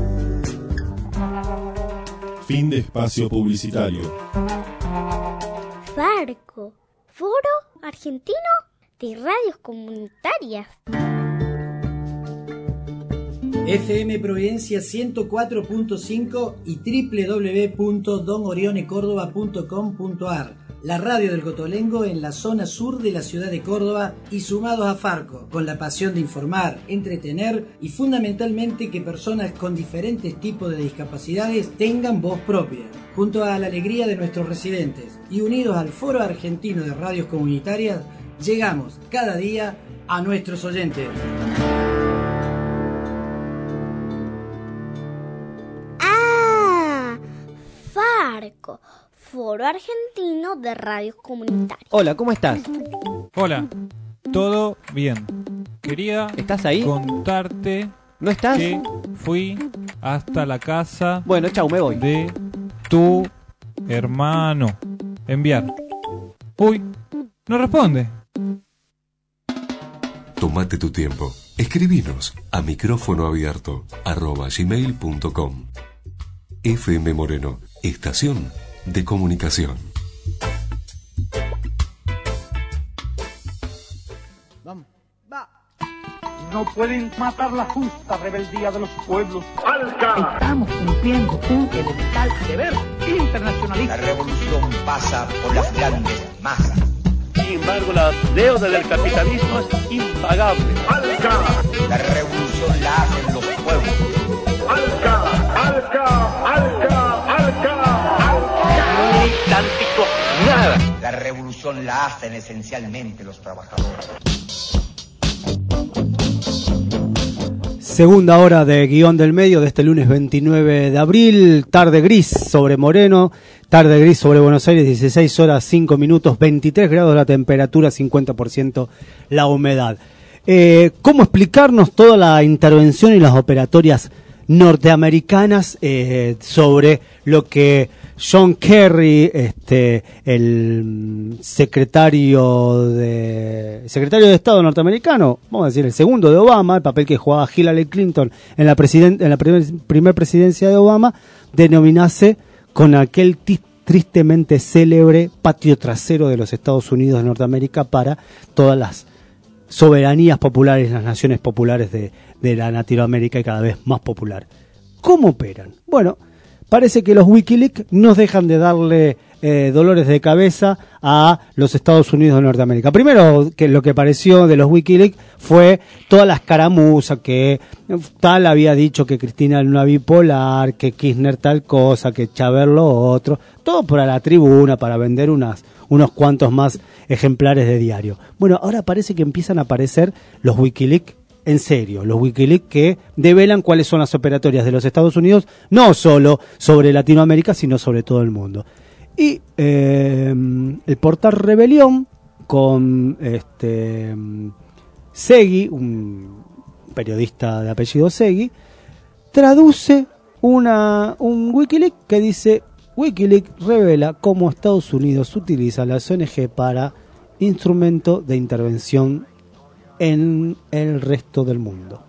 Speaker 15: Fin de espacio publicitario.
Speaker 4: Farco, Foro Argentino de Radios Comunitarias.
Speaker 6: FM Providencia 104.5 y www.donorionecordoba.com.ar. La radio del Cotolengo en la zona sur de la ciudad de Córdoba y sumados a Farco, con la pasión de informar, entretener y fundamentalmente que personas con diferentes tipos de discapacidades tengan voz propia. Junto a la alegría de nuestros residentes y unidos al Foro Argentino de Radios Comunitarias, llegamos cada día a nuestros oyentes.
Speaker 4: Farco, Foro Argentino de Radios Comunitarias.
Speaker 16: Hola, ¿cómo estás?
Speaker 5: Hola, todo bien.
Speaker 16: ¿Estás ahí?
Speaker 5: Contarte
Speaker 16: ¿No estás?
Speaker 5: que fui hasta la casa.
Speaker 16: Bueno, chau, me voy.
Speaker 5: De tu hermano. Enviar. Uy, no responde.
Speaker 1: Tómate tu tiempo. Escribinos a micrófonoabierto@gmail.com. FM Moreno, estación de comunicación.
Speaker 21: Vamos. Va. No pueden matar la justa rebeldía de los pueblos. ¡Alca! Estamos cumpliendo un elemental deber internacionalista.
Speaker 22: La revolución pasa por las grandes masas.
Speaker 20: Sin embargo, la deuda del capitalismo es impagable.
Speaker 21: ¡Alca!
Speaker 22: La revolución la hacen los pueblos.
Speaker 21: ¡Alca! ¡Alca! ¡Alca! ¡Alca!
Speaker 22: Militántico, nada. La revolución la hacen esencialmente los trabajadores.
Speaker 2: Segunda hora de Guión del Medio de este lunes 29 de abril, tarde gris sobre Moreno, tarde gris sobre Buenos Aires, 16 horas 5 minutos, 23 grados la temperatura, 50% la humedad. ¿Cómo explicarnos toda la intervención y las operatorias norteamericanas sobre lo que John Kerry, el secretario de Estado norteamericano, vamos a decir el segundo de Obama, el papel que jugaba Hillary Clinton en la primer presidencia de Obama, denominase con aquel tristemente célebre patio trasero de los Estados Unidos de Norteamérica para todas las soberanías populares, las naciones populares de la Latinoamérica y cada vez más popular. ¿Cómo operan? Bueno, parece que los Wikileaks no dejan de darle dolores de cabeza a los Estados Unidos de Norteamérica. Primero, que lo que pareció de los Wikileaks fue toda la escaramuza, que tal había dicho que Cristina era una bipolar, que Kirchner tal cosa, que Chávez lo otro, todo para la tribuna, para vender unos cuantos más ejemplares de diario. Bueno, ahora parece que empiezan a aparecer los Wikileaks en serio, los Wikileaks que develan cuáles son las operatorias de los Estados Unidos, no solo sobre Latinoamérica, sino sobre todo el mundo. Y el portal Rebelión, con Segui, un periodista de apellido Segui, traduce un Wikileaks que dice: Wikileaks revela cómo Estados Unidos utiliza las ONG para instrumento de intervención en el resto del mundo.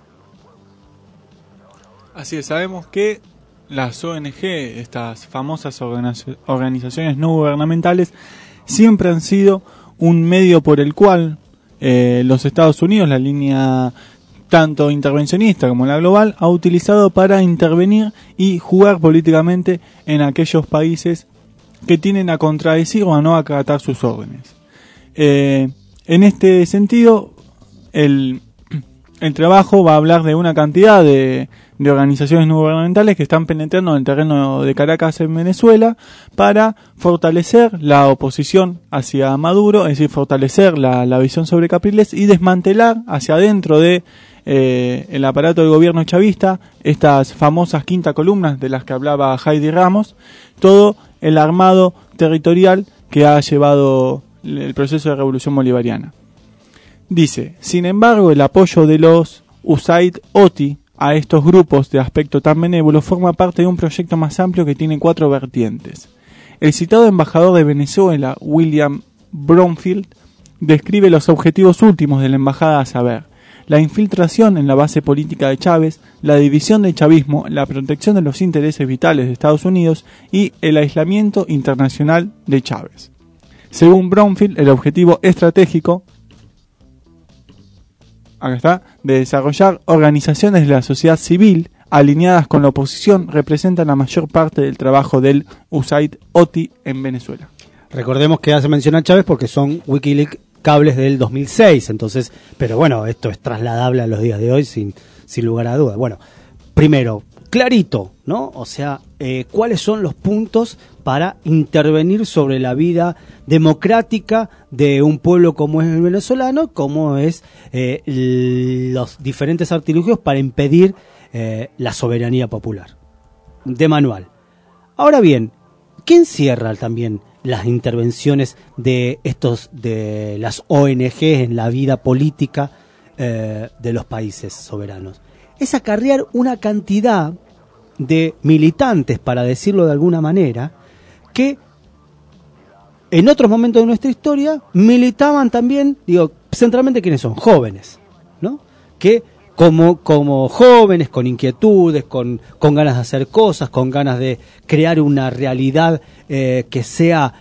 Speaker 5: Así es, sabemos que las ONG, estas famosas organizaciones no gubernamentales, siempre han sido un medio por el cual los Estados Unidos, la línea tanto intervencionista como la global, ha utilizado para intervenir y jugar políticamente en aquellos países que tienden a contradecir o a no acatar sus órdenes. En este sentido, el el trabajo va a hablar de una cantidad de organizaciones no gubernamentales que están penetrando en el terreno de Caracas en Venezuela para fortalecer la oposición hacia Maduro, es decir, fortalecer la visión sobre Capriles y desmantelar hacia adentro de el aparato del gobierno chavista estas famosas quinta columnas de las que hablaba Heidi Ramos, todo el armado territorial que ha llevado el proceso de revolución bolivariana. Dice, sin embargo, el apoyo de los USAID OTI a estos grupos de aspecto tan benévolo forma parte de un proyecto más amplio que tiene 4 vertientes. El citado embajador de Venezuela, William Bromfield, describe los objetivos últimos de la embajada, a saber, la infiltración en la base política de Chávez, la división del chavismo, la protección de los intereses vitales de Estados Unidos y el aislamiento internacional de Chávez. Según Bromfield, el objetivo estratégico de desarrollar organizaciones de la sociedad civil alineadas con la oposición representan la mayor parte del trabajo del USAID OTI en Venezuela.
Speaker 2: Recordemos que hace mención a Chávez porque son Wikileaks cables del 2006, entonces, pero bueno, esto es trasladable a los días de hoy sin lugar a dudas. Bueno, primero, clarito, ¿no? O sea, ¿cuáles son los puntos para intervenir sobre la vida democrática de un pueblo como es el venezolano, como es los diferentes artilugios para impedir la soberanía popular? De manual. Ahora bien, ¿quién cierra también las intervenciones de las ONG en la vida política de los países soberanos? Es acarrear una cantidad de militantes, para decirlo de alguna manera, que en otros momentos de nuestra historia militaban también, centralmente ¿quiénes son? Jóvenes, ¿no? Que como jóvenes, con inquietudes, con ganas de hacer cosas, con ganas de crear una realidad que sea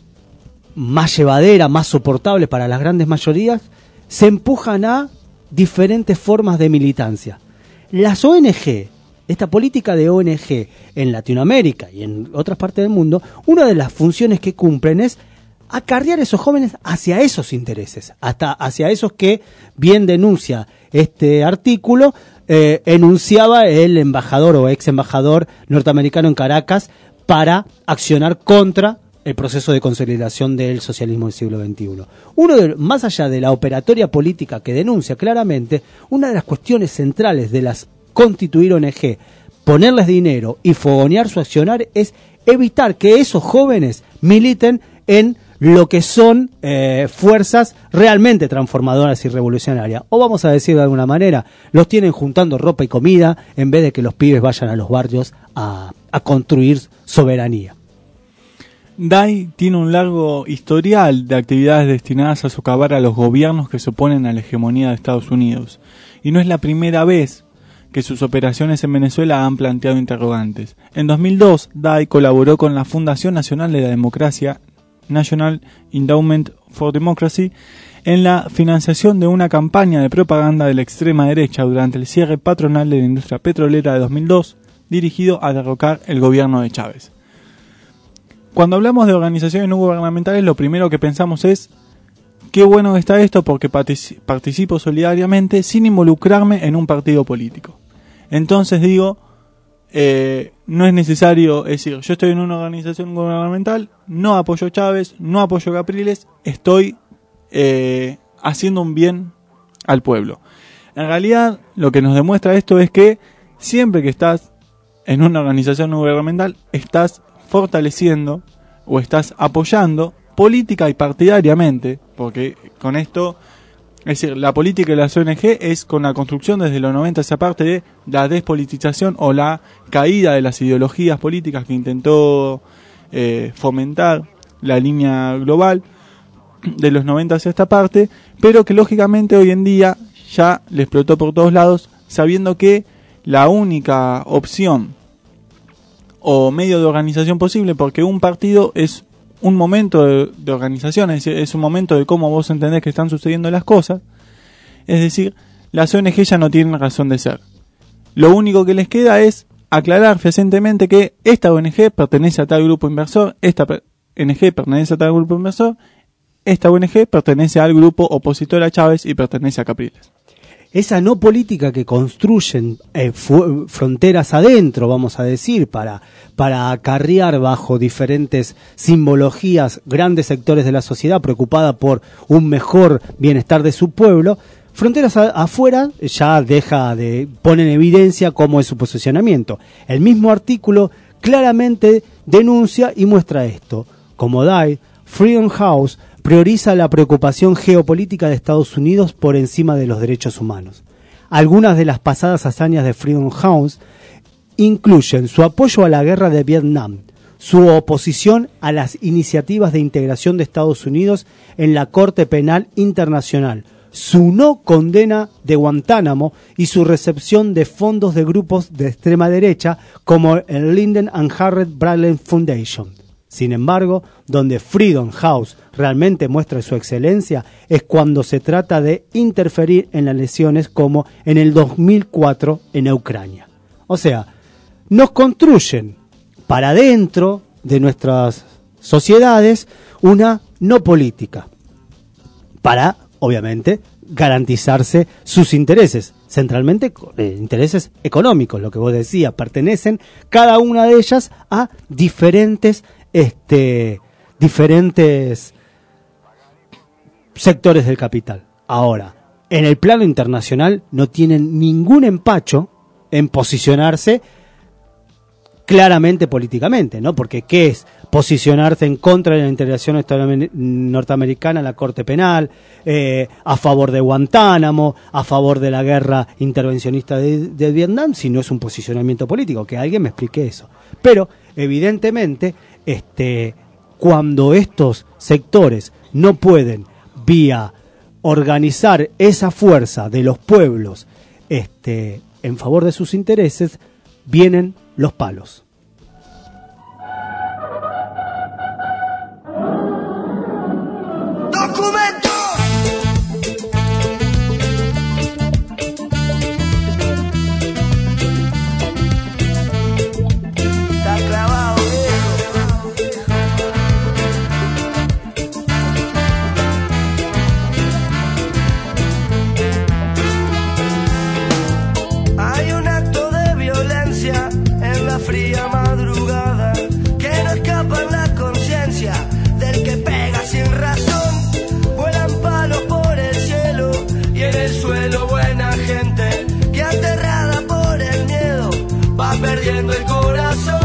Speaker 2: más llevadera, más soportable para las grandes mayorías, se empujan a diferentes formas de militancia. Las ONG, esta política de ONG en Latinoamérica y en otras partes del mundo, una de las funciones que cumplen es acarrear a esos jóvenes hacia esos intereses, hasta hacia esos que, bien denuncia este artículo, enunciaba el embajador o ex embajador norteamericano en Caracas para accionar contra el proceso de consolidación del socialismo del siglo XXI. Más allá de la operatoria política que denuncia claramente, una de las cuestiones centrales de las constituir ONG, ponerles dinero y fogonear su accionar es evitar que esos jóvenes militen en lo que son fuerzas realmente transformadoras y revolucionarias. O vamos a decir de alguna manera, los tienen juntando ropa y comida en vez de que los pibes vayan a los barrios a construir soberanía.
Speaker 5: DAI tiene un largo historial de actividades destinadas a socavar a los gobiernos que se oponen a la hegemonía de Estados Unidos. Y no es la primera vez que sus operaciones en Venezuela han planteado interrogantes. En 2002, DAI colaboró con la Fundación Nacional de la Democracia, National Endowment for Democracy, en la financiación de una campaña de propaganda de la extrema derecha durante el cierre patronal de la industria petrolera de 2002, dirigido a derrocar el gobierno de Chávez. Cuando hablamos de organizaciones no gubernamentales, lo primero que pensamos es qué bueno está esto porque participo solidariamente sin involucrarme en un partido político. Entonces digo, no es necesario decir, yo estoy en una organización gubernamental, no apoyo a Chávez, no apoyo a Capriles, estoy haciendo un bien al pueblo. En realidad, lo que nos demuestra esto es que siempre que estás en una organización no gubernamental, estás fortaleciendo o estás apoyando política y partidariamente, porque con esto, es decir, la política de las ONG es con la construcción desde los 90 esa parte de la despolitización o la caída de las ideologías políticas que intentó fomentar la línea global de los 90 hacia esta parte, pero que lógicamente hoy en día ya le explotó por todos lados, sabiendo que la única opción o medio de organización posible, porque un partido es un momento de organización, es un momento de cómo vos entendés que están sucediendo las cosas, es decir, las ONG ya no tienen razón de ser. Lo único que les queda es aclarar fehacientemente que esta ONG pertenece a tal grupo inversor, esta ONG pertenece a tal grupo inversor, esta ONG pertenece al grupo opositor a Chávez y pertenece a Capriles.
Speaker 2: esa no política que construyen fronteras adentro, vamos a decir, para acarrear bajo diferentes simbologías grandes sectores de la sociedad preocupada por un mejor bienestar de su pueblo, fronteras afuera ya pone en evidencia cómo es su posicionamiento. El mismo artículo claramente denuncia y muestra esto. Como DAI, Freedom House prioriza la preocupación geopolítica de Estados Unidos por encima de los derechos humanos. Algunas de las pasadas hazañas de Freedom House incluyen su apoyo a la guerra de Vietnam, su oposición a las iniciativas de integración de Estados Unidos en la Corte Penal Internacional, su no condena de Guantánamo y su recepción de fondos de grupos de extrema derecha como el Lyndon and Harriet Bradley Foundation. Sin embargo, donde Freedom House realmente muestra su excelencia es cuando se trata de interferir en las elecciones como en el 2004 en Ucrania. O sea, nos construyen para dentro de nuestras sociedades una no política para, obviamente, garantizarse sus intereses, centralmente intereses económicos, lo que vos decías, pertenecen cada una de ellas a diferentes sectores del capital. Ahora, en el plano internacional no tienen ningún empacho en posicionarse claramente políticamente, ¿no? Porque ¿qué es posicionarse en contra de la integración norteamericana en la Corte Penal, a favor de Guantánamo, a favor de la guerra intervencionista de Vietnam, si no es un posicionamiento político? Que alguien me explique eso. Pero, evidentemente, cuando estos sectores no pueden, vía organizar esa fuerza de los pueblos en favor de sus intereses, vienen los palos.
Speaker 8: ¡Documento! Está clavado, hay un acto de violencia en la fría madrugada que no escapa en la conciencia del que pega sin razón. Vuelan palos por el cielo y en el suelo buena gente que aterrada por el miedo va perdiendo el corazón.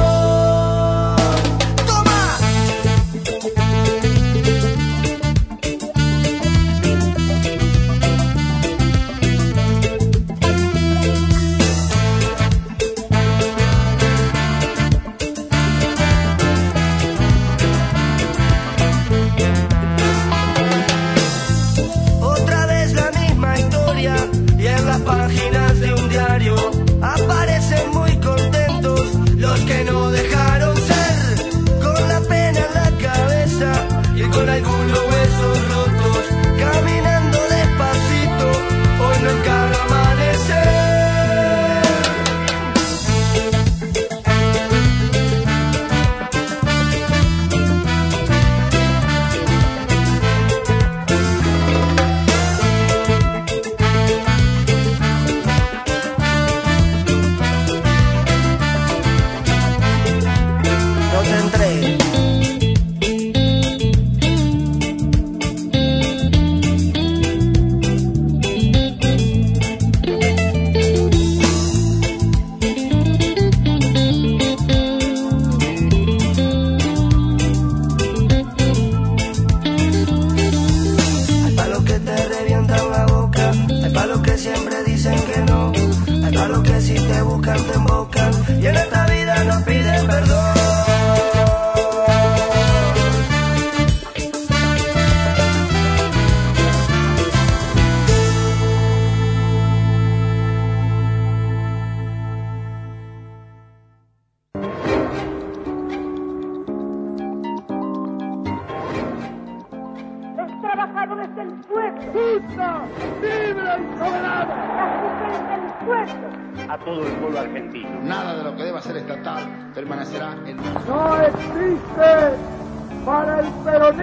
Speaker 8: Páginas de un diario aparecen muy contentos los que no dejaron ser, con la pena en la cabeza y con algunos huesos rotos, caminando despacito, hoy no encara amanecer.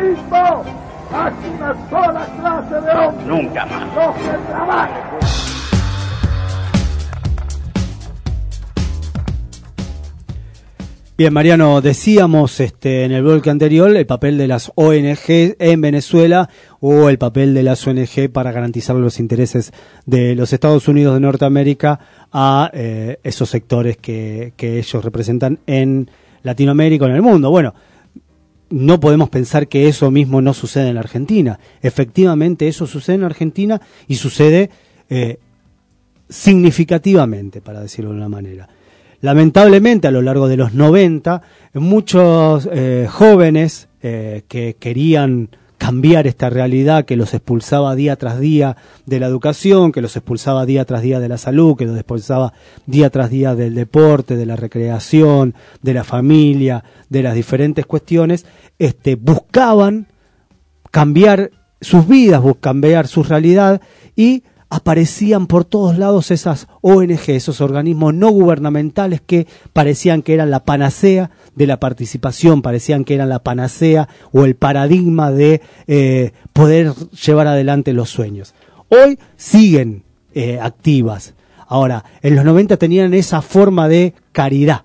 Speaker 21: Nunca más. Los que trabajen.
Speaker 2: Bien, Mariano, decíamos en el bloque anterior el papel de las ONG en Venezuela o el papel de las ONG para garantizar los intereses de los Estados Unidos de Norteamérica a esos sectores que ellos representan en Latinoamérica o en el mundo. Bueno, no podemos pensar que eso mismo no sucede en la Argentina. Efectivamente, eso sucede en Argentina y sucede significativamente, para decirlo de una manera. Lamentablemente, a lo largo de los 90, muchos jóvenes que querían cambiar esta realidad que los expulsaba día tras día de la educación, que los expulsaba día tras día de la salud, que los expulsaba día tras día del deporte, de la recreación, de la familia, de las diferentes cuestiones, buscaban cambiar sus vidas, cambiar su realidad, y aparecían por todos lados esas ONG, esos organismos no gubernamentales que parecían que eran la panacea de la participación, parecían que eran la panacea o el paradigma de poder llevar adelante los sueños. Hoy siguen activas. Ahora, en los 90 tenían esa forma de caridad,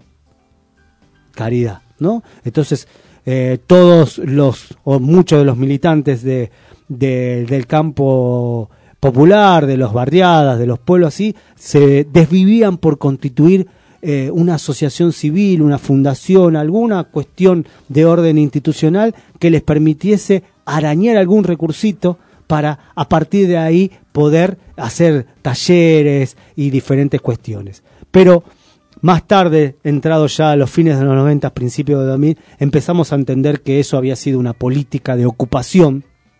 Speaker 2: ¿no? Entonces, todos o muchos de los militantes del campo popular, de los barriadas, de los pueblos así, se desvivían por constituir una asociación civil, una fundación, alguna cuestión de orden institucional que les permitiese arañar algún recursito para a partir de ahí poder hacer talleres y diferentes cuestiones. Pero más tarde, entrados ya a los fines de los 90, principios de 2000, empezamos a entender que eso había sido una política de ocupación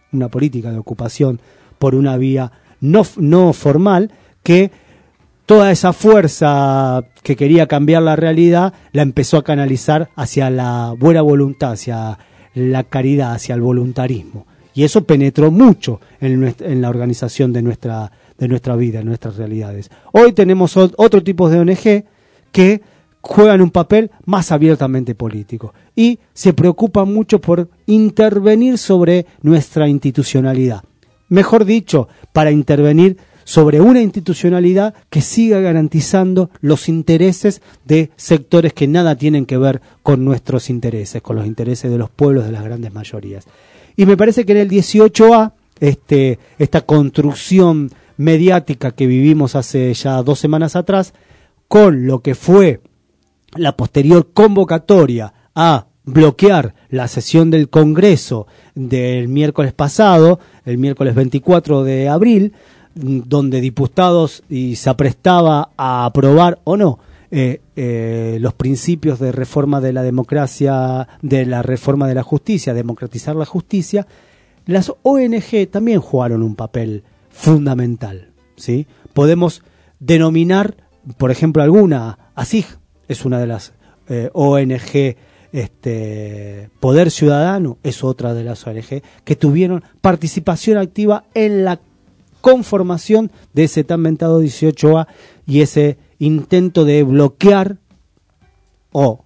Speaker 2: por una vía no formal, que toda esa fuerza que quería cambiar la realidad la empezó a canalizar hacia la buena voluntad, hacia la caridad, hacia el voluntarismo. Y eso penetró mucho en la organización de nuestra vida, en nuestras realidades. Hoy tenemos otro tipo de ONG que juegan un papel más abiertamente político y se preocupan mucho por intervenir sobre nuestra institucionalidad. Mejor dicho, para intervenir sobre una institucionalidad que siga garantizando los intereses de sectores que nada tienen que ver con nuestros intereses, con los intereses de los pueblos, de las grandes mayorías. Y me parece que en el 18A, esta construcción mediática que vivimos hace ya 2 semanas atrás, con lo que fue la posterior convocatoria a bloquear la sesión del Congreso del miércoles pasado, el miércoles 24 de abril, donde diputados y se aprestaba a aprobar o no los principios de reforma de la democracia, de la reforma de la justicia, democratizar la justicia, las ONG también jugaron un papel fundamental, ¿sí? Podemos denominar, por ejemplo, alguna, ASIG es una de las ONG, Poder Ciudadano es otra de las ONG que tuvieron participación activa en la conformación de ese tan mentado 18A y ese intento de bloquear o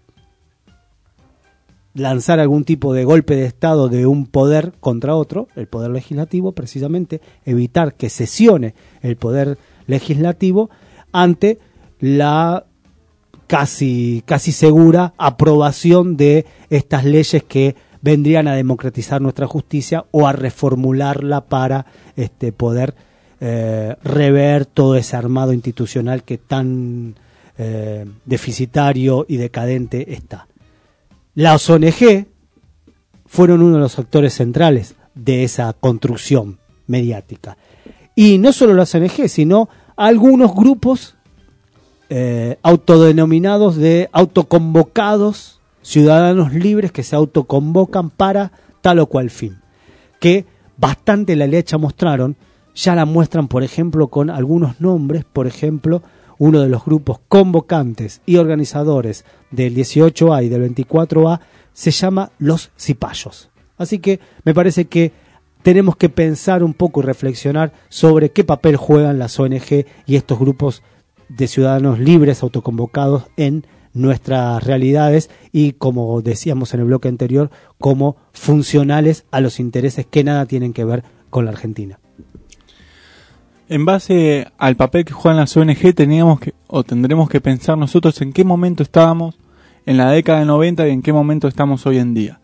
Speaker 2: lanzar algún tipo de golpe de Estado de un poder contra otro, el poder legislativo, precisamente evitar que sesione el poder legislativo ante la casi segura aprobación de estas leyes que vendrían a democratizar nuestra justicia o a reformularla para poder rever todo ese armado institucional que tan deficitario y decadente está. Las ONG fueron uno de los actores centrales de esa construcción mediática. Y no solo las ONG, sino algunos grupos autodenominados de autoconvocados, ciudadanos libres que se autoconvocan para tal o cual fin, que bastante la leche mostraron, ya la muestran por ejemplo con algunos nombres. Por ejemplo, uno de los grupos convocantes y organizadores del 18A y del 24A se llama Los Cipayos. Así que me parece que tenemos que pensar un poco y reflexionar sobre qué papel juegan las ONG y estos grupos de ciudadanos libres autoconvocados en nuestras realidades y, como decíamos en el bloque anterior, como funcionales a los intereses que nada tienen que ver con la Argentina.
Speaker 5: En base al papel que juegan las ONG tendremos que pensar nosotros en qué momento estábamos en la década de 90 y en qué momento estamos hoy en día.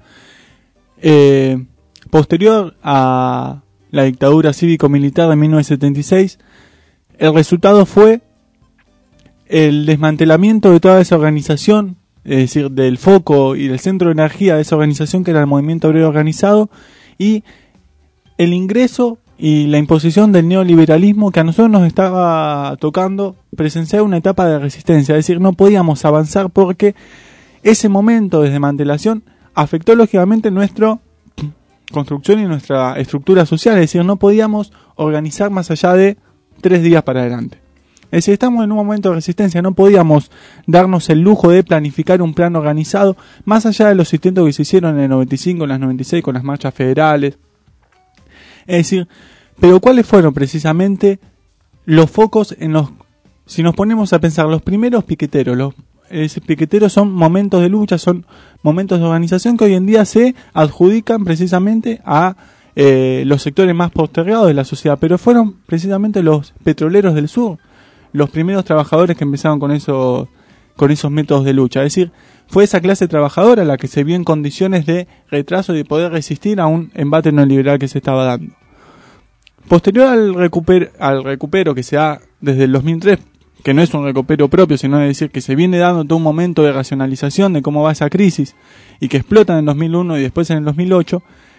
Speaker 5: Posterior a la dictadura cívico-militar de 1976, el resultado fue el desmantelamiento de toda esa organización, es decir, del foco y del centro de energía de esa organización que era el movimiento obrero organizado, y el ingreso y la imposición del neoliberalismo que a nosotros nos estaba tocando presenciar una etapa de resistencia, es decir, no podíamos avanzar porque ese momento de desmantelación afectó lógicamente nuestra construcción y nuestra estructura social, es decir, no podíamos organizar más allá de 3 días para adelante. Es decir, estamos en un momento de resistencia, no podíamos darnos el lujo de planificar un plan organizado, más allá de los intentos que se hicieron en el 95, en las 96, con las marchas federales. Es decir, pero ¿cuáles fueron precisamente los focos en los... Si nos ponemos a pensar, los primeros piqueteros, los piqueteros son momentos de lucha, son momentos de organización que hoy en día se adjudican precisamente a los sectores más postergados de la sociedad, pero fueron precisamente los petroleros del sur, los primeros trabajadores que empezaron con esos métodos de lucha. Es decir, fue esa clase trabajadora la que se vio en condiciones de retraso y de poder resistir a un embate neoliberal que se estaba dando. Posterior al recupero que se da desde el 2003, que no es un recupero propio, sino es decir, que se viene dando todo un momento de racionalización de cómo va esa crisis y que explota en el 2001 y después en el 2008,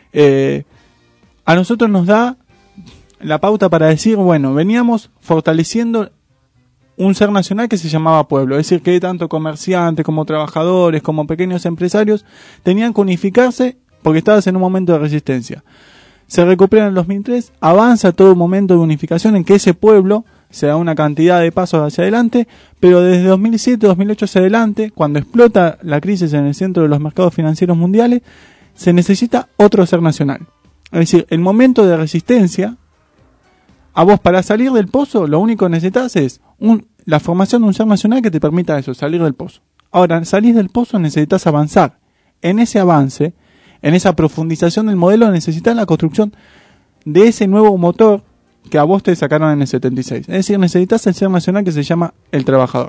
Speaker 5: a nosotros nos da la pauta para decir, bueno, veníamos fortaleciendo un ser nacional que se llamaba pueblo, es decir, que tanto comerciantes como trabajadores, como pequeños empresarios, tenían que unificarse porque estabas en un momento de resistencia. Se recupera en el 2003, avanza todo un momento de unificación en que ese pueblo se da una cantidad de pasos hacia adelante, pero desde 2007-2008 hacia adelante, cuando explota la crisis en el centro de los mercados financieros mundiales, se necesita otro ser nacional. Es decir, el momento de resistencia, a vos para salir del pozo, lo único que necesitas es la formación de un ser nacional que te permita eso, salir del pozo. Ahora, salís del pozo necesitas avanzar. En ese avance, en esa profundización del modelo, necesitas la construcción de ese nuevo motor que a vos te sacaron en el 76. Es decir, necesitas el ser nacional que se llama el trabajador.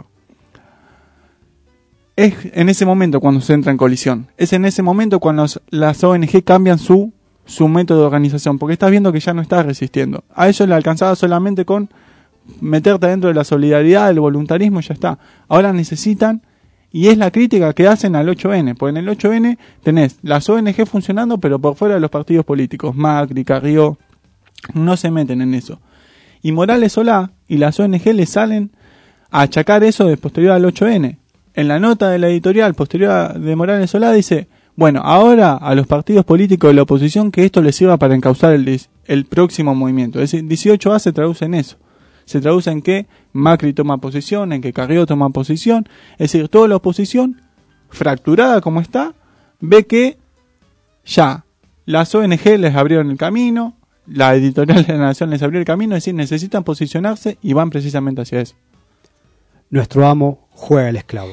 Speaker 5: Es en ese momento cuando se entra en colisión. Es en ese momento cuando las ONG cambian su método de organización, porque estás viendo que ya no estás resistiendo. A ellos le alcanzaba solamente con meterte dentro de la solidaridad, del voluntarismo, y ya está. Ahora necesitan, y es la crítica que hacen al 8N, porque en el 8N tenés las ONG funcionando, pero por fuera de los partidos políticos. Macri, Carrió, no se meten en eso. Y Morales Solá y las ONG le salen a achacar eso de posterior al 8N. En la nota de la editorial posterior de Morales Solá dice, bueno, ahora a los partidos políticos de la oposición que esto les sirva para encauzar el próximo movimiento. Es decir, 18A se traduce en eso. Se traduce en que Macri toma posición, en que Carrió toma posición. Es decir, toda la oposición, fracturada como está, ve que ya las ONG les abrieron el camino, la editorial de la Nación les abrió el camino, es decir, necesitan posicionarse y van precisamente hacia eso.
Speaker 2: Nuestro amo juega el esclavo.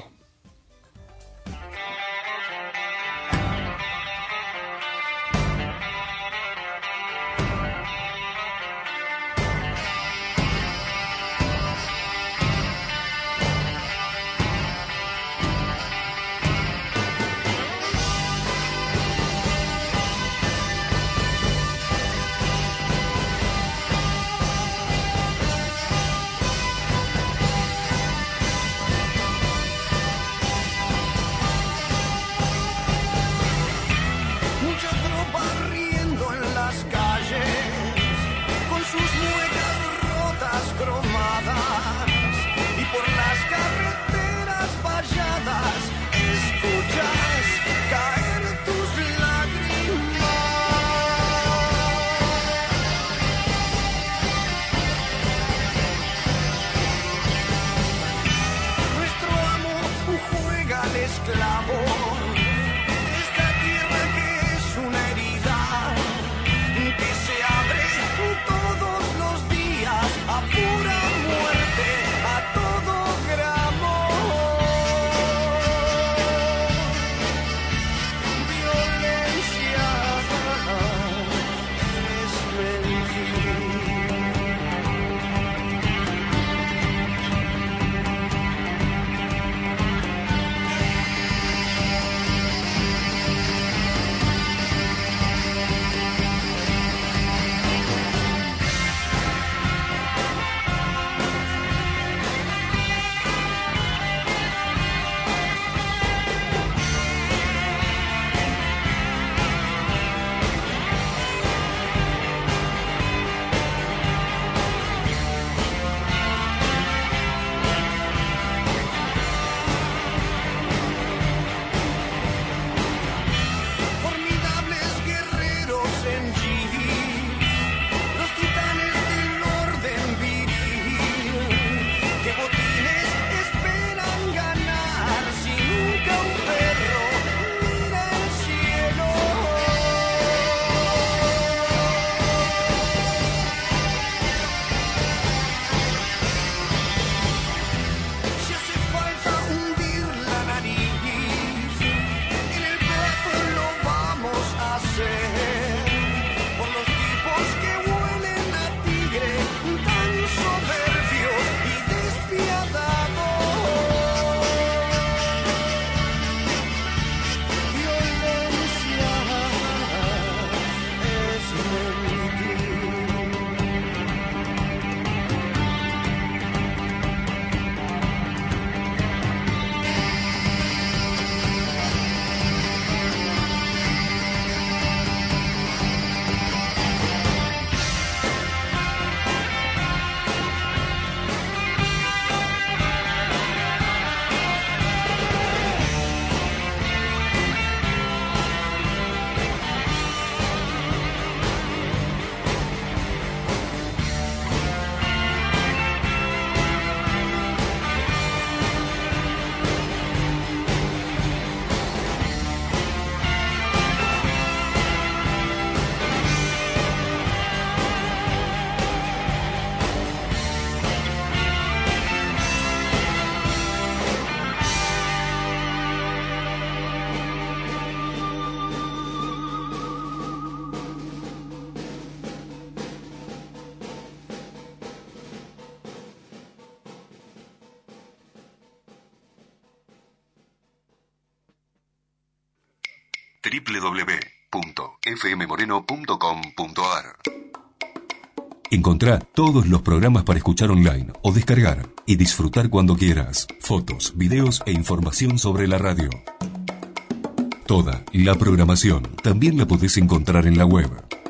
Speaker 1: www.fmmoreno.com.ar. Encontrá todos los programas para escuchar online o descargar y disfrutar cuando quieras. Fotos, videos e información sobre la radio. Toda la programación también la podés encontrar en la web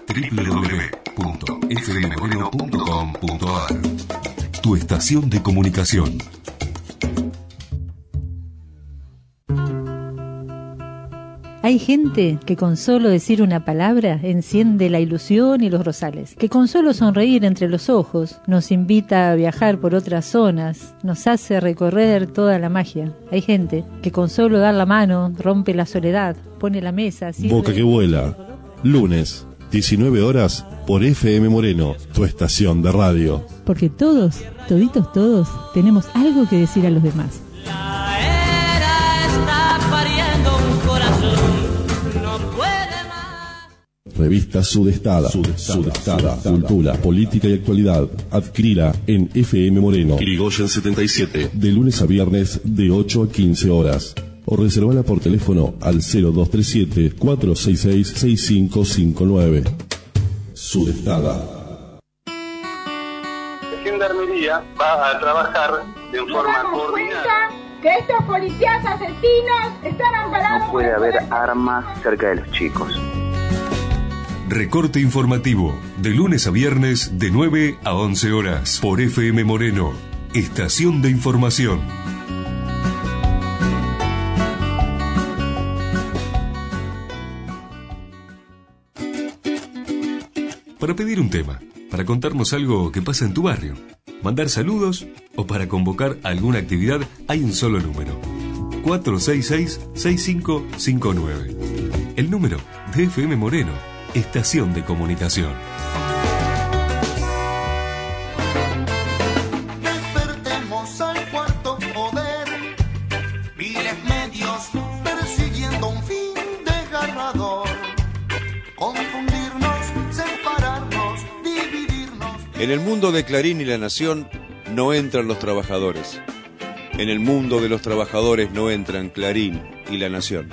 Speaker 1: www.fmmoreno.com.ar. Tu estación de comunicación.
Speaker 12: Hay gente que con solo decir una palabra enciende la ilusión y los rosales, que con solo sonreír entre los ojos nos invita a viajar por otras zonas, nos hace recorrer toda la magia. Hay gente que con solo dar la mano rompe la soledad, pone la mesa...
Speaker 13: Boca que vuela, lunes, 19 horas, por FM Moreno, tu estación de radio.
Speaker 12: Porque todos, toditos todos, tenemos algo que decir a los demás.
Speaker 13: Revista Sudestada. Cultura, política y actualidad. Adquirila en FM Moreno, Irigoyen 77, de lunes a viernes de 8 a 15 horas. O reservala por teléfono al 0237-466-6559. Sudestada.
Speaker 21: Gendarmería va a trabajar de forma coordinada.
Speaker 9: Que estos policías asesinos están amparados.
Speaker 10: No puede haber armas cerca de los chicos.
Speaker 1: Recorte informativo, de lunes a viernes de 9 a 11 horas, por FM Moreno, estación de información. Para pedir un tema, para contarnos algo que pasa en tu barrio, mandar saludos o para convocar alguna actividad, hay un solo número: 466-6559. El número de FM Moreno, estación de comunicación.
Speaker 23: Despertemos al cuarto poder, miles medios persiguiendo un fin desgarrador, confundirnos, separarnos, dividirnos.
Speaker 24: En el mundo de Clarín y La Nación no entran los trabajadores. En el mundo de los trabajadores no entran Clarín y La Nación.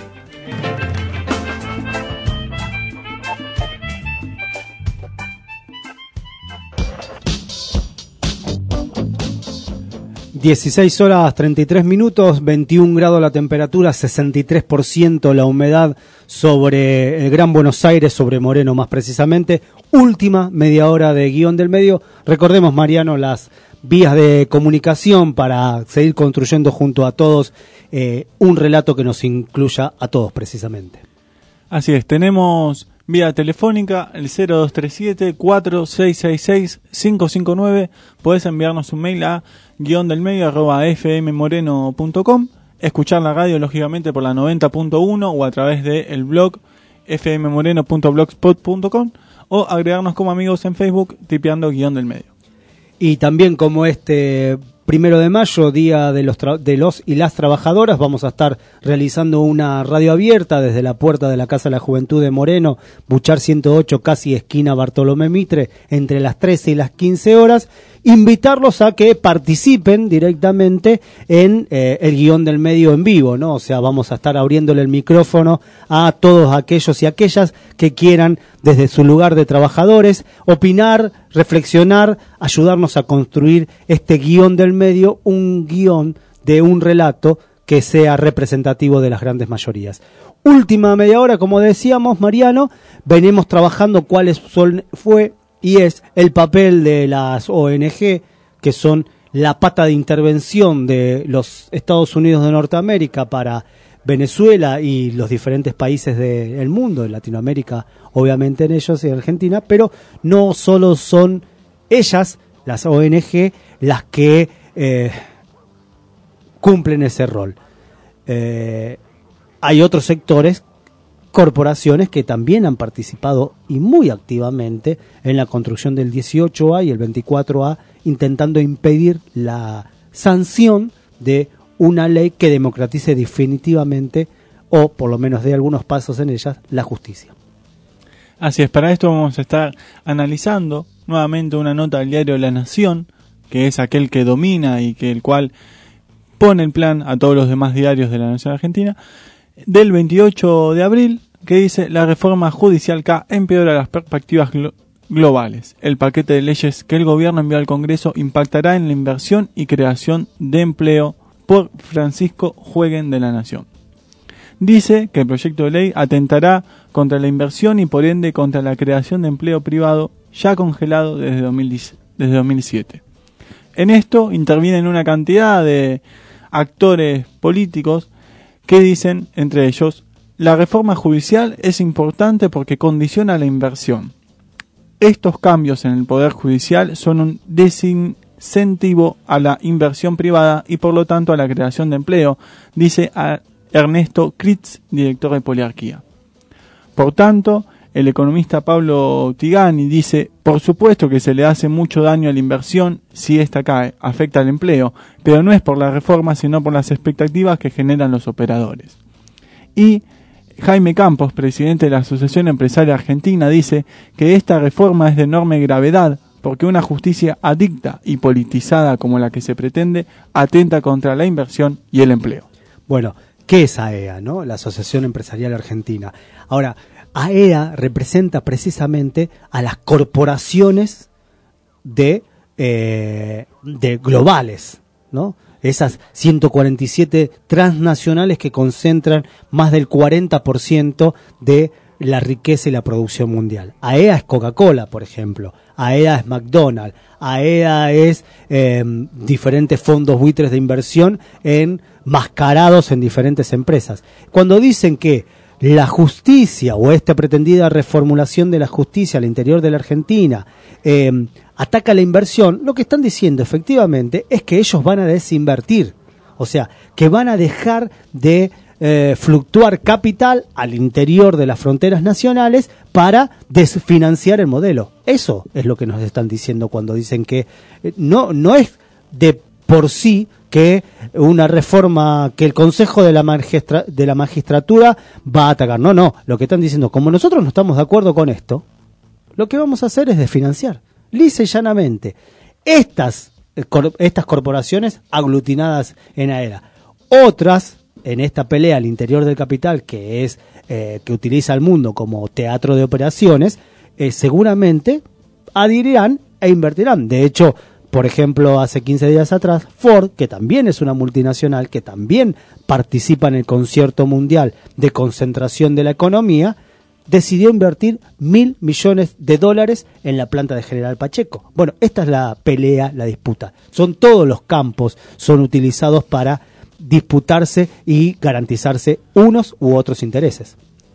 Speaker 2: 16 horas 33 minutos, 21 grados la temperatura, 63% la humedad sobre el Gran Buenos Aires, sobre Moreno más precisamente. Última media hora de guión del medio. Recordemos, Mariano, las vías de comunicación para seguir construyendo junto a todos un relato que nos incluya a todos precisamente.
Speaker 5: Así es, tenemos vía telefónica el 0237-4666-559. Podés enviarnos un mail a guiondelmedio@fmmoreno.com, escuchar la radio lógicamente por la 90.1 o a través del blog fmmoreno.blogspot.com o agregarnos como amigos en Facebook tipeando Guión del Medio.
Speaker 2: Y también, como este 1 de mayo, Día de los y las Trabajadoras, vamos a estar realizando una radio abierta desde la puerta de la Casa de la Juventud de Moreno, Buchar 108, casi esquina Bartolomé Mitre, entre las 13 y las 15 horas. Invitarlos a que participen directamente en el Guión del Medio en vivo, ¿no? O sea, vamos a estar abriéndole el micrófono a todos aquellos y aquellas que quieran, desde su lugar de trabajadores, opinar, reflexionar, ayudarnos a construir este Guión del Medio, un guión de un relato que sea representativo de las grandes mayorías. Última media hora, como decíamos, Mariano, venimos trabajando fue y es el papel de las ONG, que son la pata de intervención de los Estados Unidos de Norteamérica para Venezuela y los diferentes países del mundo, de Latinoamérica, obviamente en ellos, y Argentina, pero no solo son ellas, las ONG, las que cumplen ese rol. Hay otros sectores, corporaciones que también han participado y muy activamente en la construcción del 18A y el 24A, intentando impedir la sanción de una ley que democratice definitivamente, o por lo menos dé algunos pasos en ellas, la justicia.
Speaker 5: Así es, para esto vamos a estar analizando nuevamente una nota del diario La Nación, que es aquel que domina y que el cual pone el plan a todos los demás diarios de la Nación Argentina, del 28 de abril, que dice: la reforma judicial K empeora las perspectivas globales. El paquete de leyes que el gobierno envió al Congreso impactará en la inversión y creación de empleo, por Francisco Jueguen de La Nación. Dice que el proyecto de ley atentará contra la inversión y por ende contra la creación de empleo privado ya congelado desde 2007. En esto intervienen una cantidad de actores políticos que dicen, entre ellos: la reforma judicial es importante porque condiciona la inversión. Estos cambios en el Poder Judicial son un desincentivo a la inversión privada y por lo tanto a la creación de empleo, dice Ernesto Kritz, director de Poliarquía. Por tanto, el economista Pablo Tigani dice: por supuesto que se le hace mucho daño a la inversión si ésta cae, afecta al empleo, pero no es por la reforma sino por las expectativas que generan los operadores. Y Jaime Campos, presidente de la Asociación Empresaria Argentina, dice que esta reforma es de enorme gravedad porque una justicia adicta y politizada como la que se pretende atenta contra la inversión y el empleo.
Speaker 2: Bueno, ¿qué es AEA, no? La Asociación Empresarial Argentina. Ahora, AEA representa precisamente a las corporaciones de globales, ¿no? Esas 147 transnacionales que concentran más del 40% de la riqueza y la producción mundial. AEA es Coca-Cola, por ejemplo. AEA es McDonald's. AEA es diferentes fondos buitres de inversión enmascarados en diferentes empresas. Cuando dicen que la justicia o esta pretendida reformulación de la justicia al interior de la Argentina ataca la inversión, lo que están diciendo efectivamente es que ellos van a desinvertir, o sea, que van a dejar de fluctuar capital al interior de las fronteras nacionales para desfinanciar el modelo. Eso es lo que nos están diciendo cuando dicen que no es de por sí que una reforma que el Consejo de la Magistratura va a atacar. No, lo que están diciendo, como nosotros no estamos de acuerdo con esto, lo que vamos a hacer es desfinanciar, lisa y llanamente, estas corporaciones aglutinadas en AEA. Otras, en esta pelea al interior del capital, que es que utiliza el mundo como teatro de operaciones, seguramente adherirán e invertirán. De hecho, por ejemplo, hace 15 días atrás, Ford, que también es una multinacional, que también participa en el concierto mundial de concentración de la economía, decidió invertir $1.000 millones en la planta de General Pacheco. Bueno, esta es la pelea, la disputa. Todos los campos son utilizados para disputarse y garantizarse unos u otros intereses.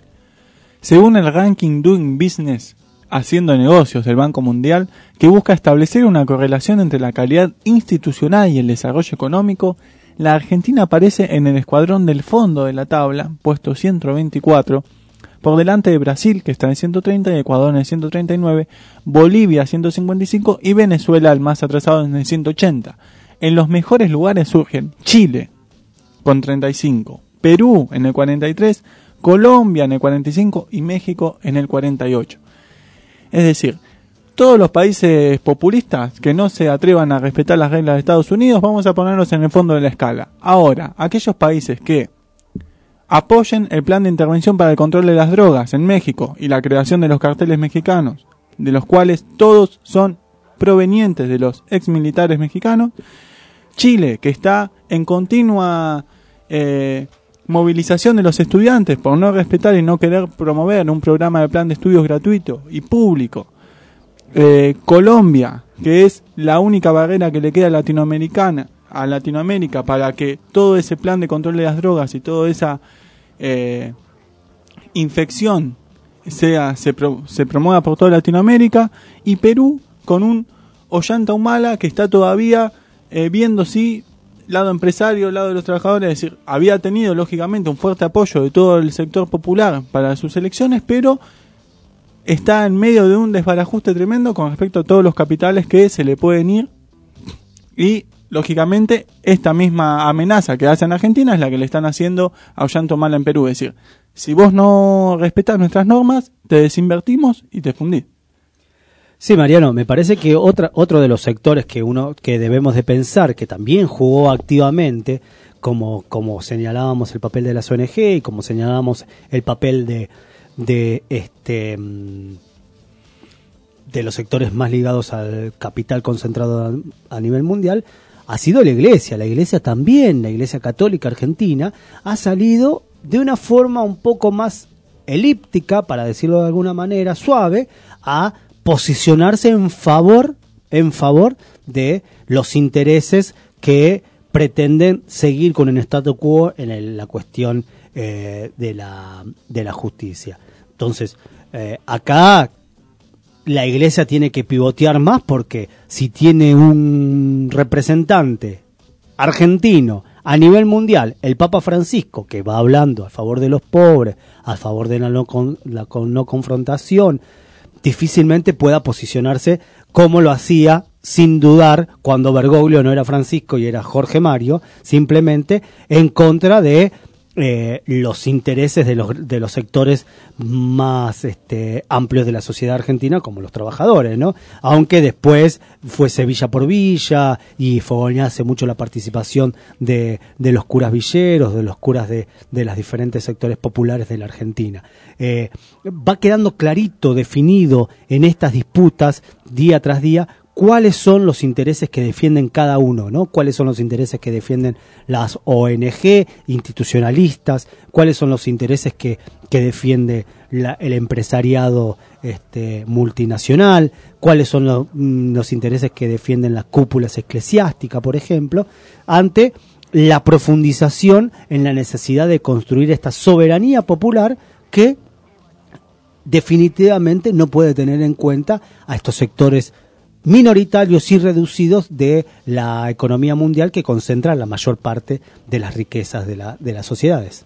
Speaker 5: Según el ranking Doing Business, Haciendo Negocios del Banco Mundial, que busca establecer una correlación entre la calidad institucional y el desarrollo económico, la Argentina aparece en el escuadrón del fondo de la tabla, puesto 124, por delante de Brasil, que está en 130, y Ecuador en el 139, Bolivia 155 y Venezuela, el más atrasado, en el 180. En los mejores lugares surgen Chile, con 35, Perú en el 43, Colombia en el 45 y México en el 48. Es decir, todos los países populistas que no se atrevan a respetar las reglas de Estados Unidos, vamos a ponerlos en el fondo de la escala. Ahora, aquellos países que apoyen el plan de intervención para el control de las drogas en México y la creación de los carteles mexicanos, de los cuales todos son provenientes de los exmilitares mexicanos. Chile, que está en continua movilización de los estudiantes por no respetar y no querer promover un programa de plan de estudios gratuito y público. Colombia, que es la única barrera que le queda a Latinoamérica para que todo ese plan de control de las drogas y toda esa infección se promueva por toda Latinoamérica. Y Perú, con un Ollanta Humala que está todavía viendo si lado empresario, lado de los trabajadores, es decir, había tenido lógicamente un fuerte apoyo de todo el sector popular para sus elecciones, pero está en medio de un desbarajuste tremendo con respecto a todos los capitales que se le pueden ir, y lógicamente esta misma amenaza que hacen a Argentina es la que le están haciendo a Ollanta Humala en Perú, es decir, si vos no respetás nuestras normas, te desinvertimos y te fundís.
Speaker 2: Sí, Mariano, me parece que otro de los sectores que debemos de pensar, que también jugó activamente, como señalábamos el papel de las ONG y como señalábamos el papel de los sectores más ligados al capital concentrado a nivel mundial ha sido la Iglesia. La Iglesia también, la Iglesia Católica Argentina, ha salido de una forma un poco más elíptica, para decirlo de alguna manera, suave, a posicionarse en favor de los intereses que pretenden seguir con el statu quo en la cuestión de la justicia. Entonces, acá la Iglesia tiene que pivotear más, porque si tiene un representante argentino a nivel mundial, el Papa Francisco, que va hablando a favor de los pobres, a favor de la no confrontación, difícilmente pueda posicionarse como lo hacía, sin dudar, cuando Bergoglio no era Francisco y era Jorge Mario, simplemente en contra de los intereses de los sectores más amplios de la sociedad argentina, como los trabajadores, ¿no? Aunque después fuese villa por villa y fogonease mucho la participación de los curas villeros, de los curas de los diferentes sectores populares de la Argentina. Va quedando clarito, definido en estas disputas día tras día, cuáles son los intereses que defienden cada uno, ¿no? Cuáles son los intereses que defienden las ONG institucionalistas, cuáles son los intereses que defiende el empresariado multinacional, cuáles son los intereses que defienden las cúpulas eclesiásticas, por ejemplo, ante la profundización en la necesidad de construir esta soberanía popular que definitivamente no puede tener en cuenta a estos sectores minoritarios y reducidos de la economía mundial, que concentran la mayor parte de las riquezas de las sociedades.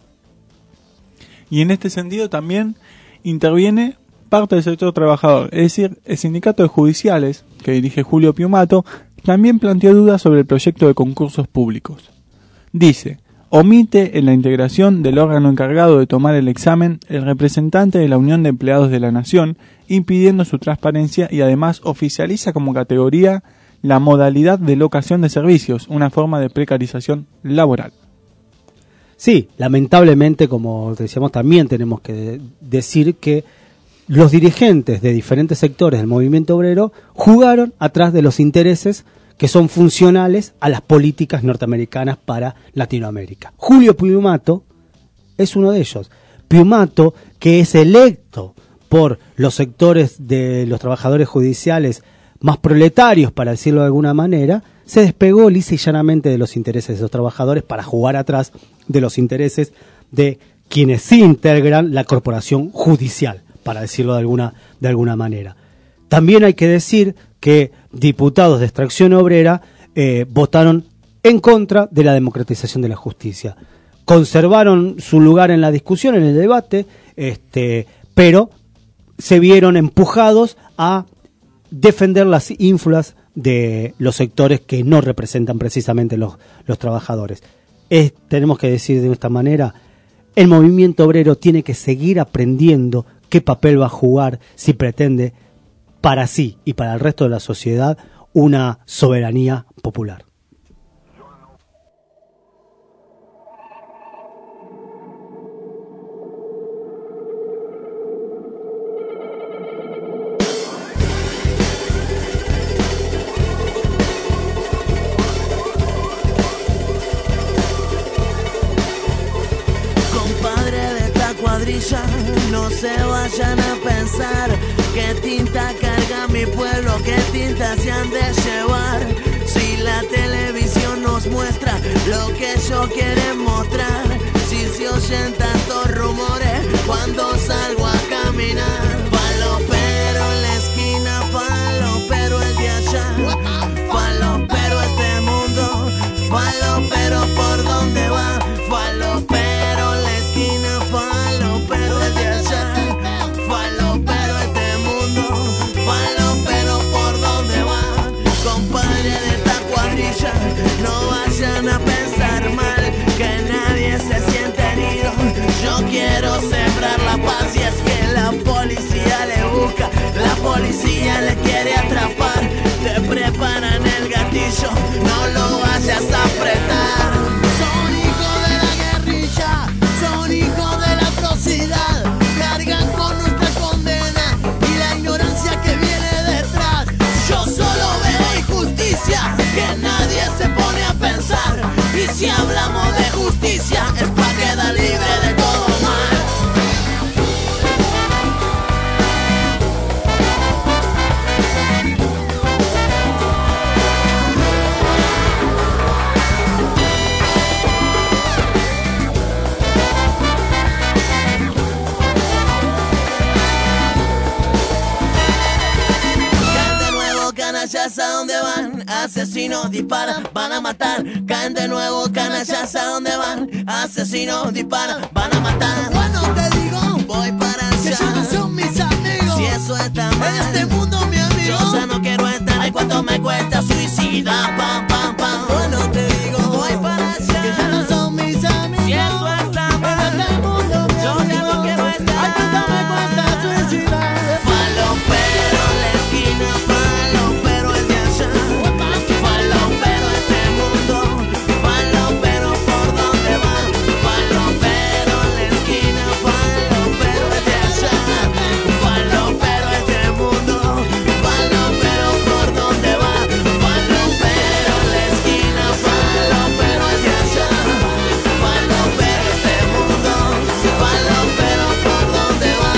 Speaker 5: Y en este sentido también interviene parte del sector trabajador, es decir, el sindicato de judiciales, que dirige Julio Piumato, también planteó dudas sobre el proyecto de concursos públicos. Dice: omite en la integración del órgano encargado de tomar el examen el representante de la Unión de Empleados de la Nación, impidiendo su transparencia, y además oficializa como categoría la modalidad de locación de servicios, una forma de precarización laboral.
Speaker 2: Sí, lamentablemente, como decíamos, también tenemos que decir que los dirigentes de diferentes sectores del movimiento obrero jugaron atrás de los intereses que son funcionales a las políticas norteamericanas para Latinoamérica. Julio Piumato es uno de ellos. Piumato, que es electo por los sectores de los trabajadores judiciales más proletarios, para decirlo de alguna manera, se despegó lisa y llanamente de los intereses de esos trabajadores para jugar atrás de los intereses de quienes sí integran la corporación judicial, para decirlo de alguna manera. También hay que decir que diputados de extracción obrera votaron en contra de la democratización de la justicia. Conservaron su lugar en la discusión, en el debate, pero se vieron empujados a defender las ínfulas de los sectores que no representan precisamente los trabajadores. Tenemos que decir de esta manera, el movimiento obrero tiene que seguir aprendiendo qué papel va a jugar si pretende para sí y para el resto de la sociedad una soberanía popular.
Speaker 11: No se vayan a pensar qué tinta carga mi pueblo, qué tinta se han de llevar. Si la televisión nos muestra lo que ellos quieren mostrar, si se oyen tantos rumores cuando salgo a caminar. Falopero en la esquina, falopero el de allá, falopero este mundo, falopero por donde va, falopero en la esquina, falopero el de allá, falopero este mundo, falopero por donde va. Compadre de esta cuadrilla, no vayan a pensar mal, que nadie se siente herido. Yo quiero sembrar la paz y es que la policía le busca, la policía le quiere atrapar. Te preparan el gatillo, no lo vayas a apretar. Asesinos disparan, van a matar. Caen de nuevo, canallas, ¿a dónde van? Asesinos disparan, van a matar. Bueno, te digo, voy para allá. Que ya no son mis amigos. Si eso está mal, en este mundo, mi amigo, yo ya no quiero estar. Ay, cuánto me cuesta suicida. Pam, pam, pam. Bueno, te digo, voy para allá. Que ya no son mis amigos. Si eso está mal, en este mundo, mi yo amigo, ya no quiero estar. Ay, cuánto me cuesta suicida. Falopero en la esquina, falopero el de allá. Falopero este mundo, falopero por donde va. Falopero en la esquina, falopero el de allá. Falopero este mundo, falopero por donde va. Falopero en la esquina, falopero el de allá. Falopero este mundo, falopero por donde va.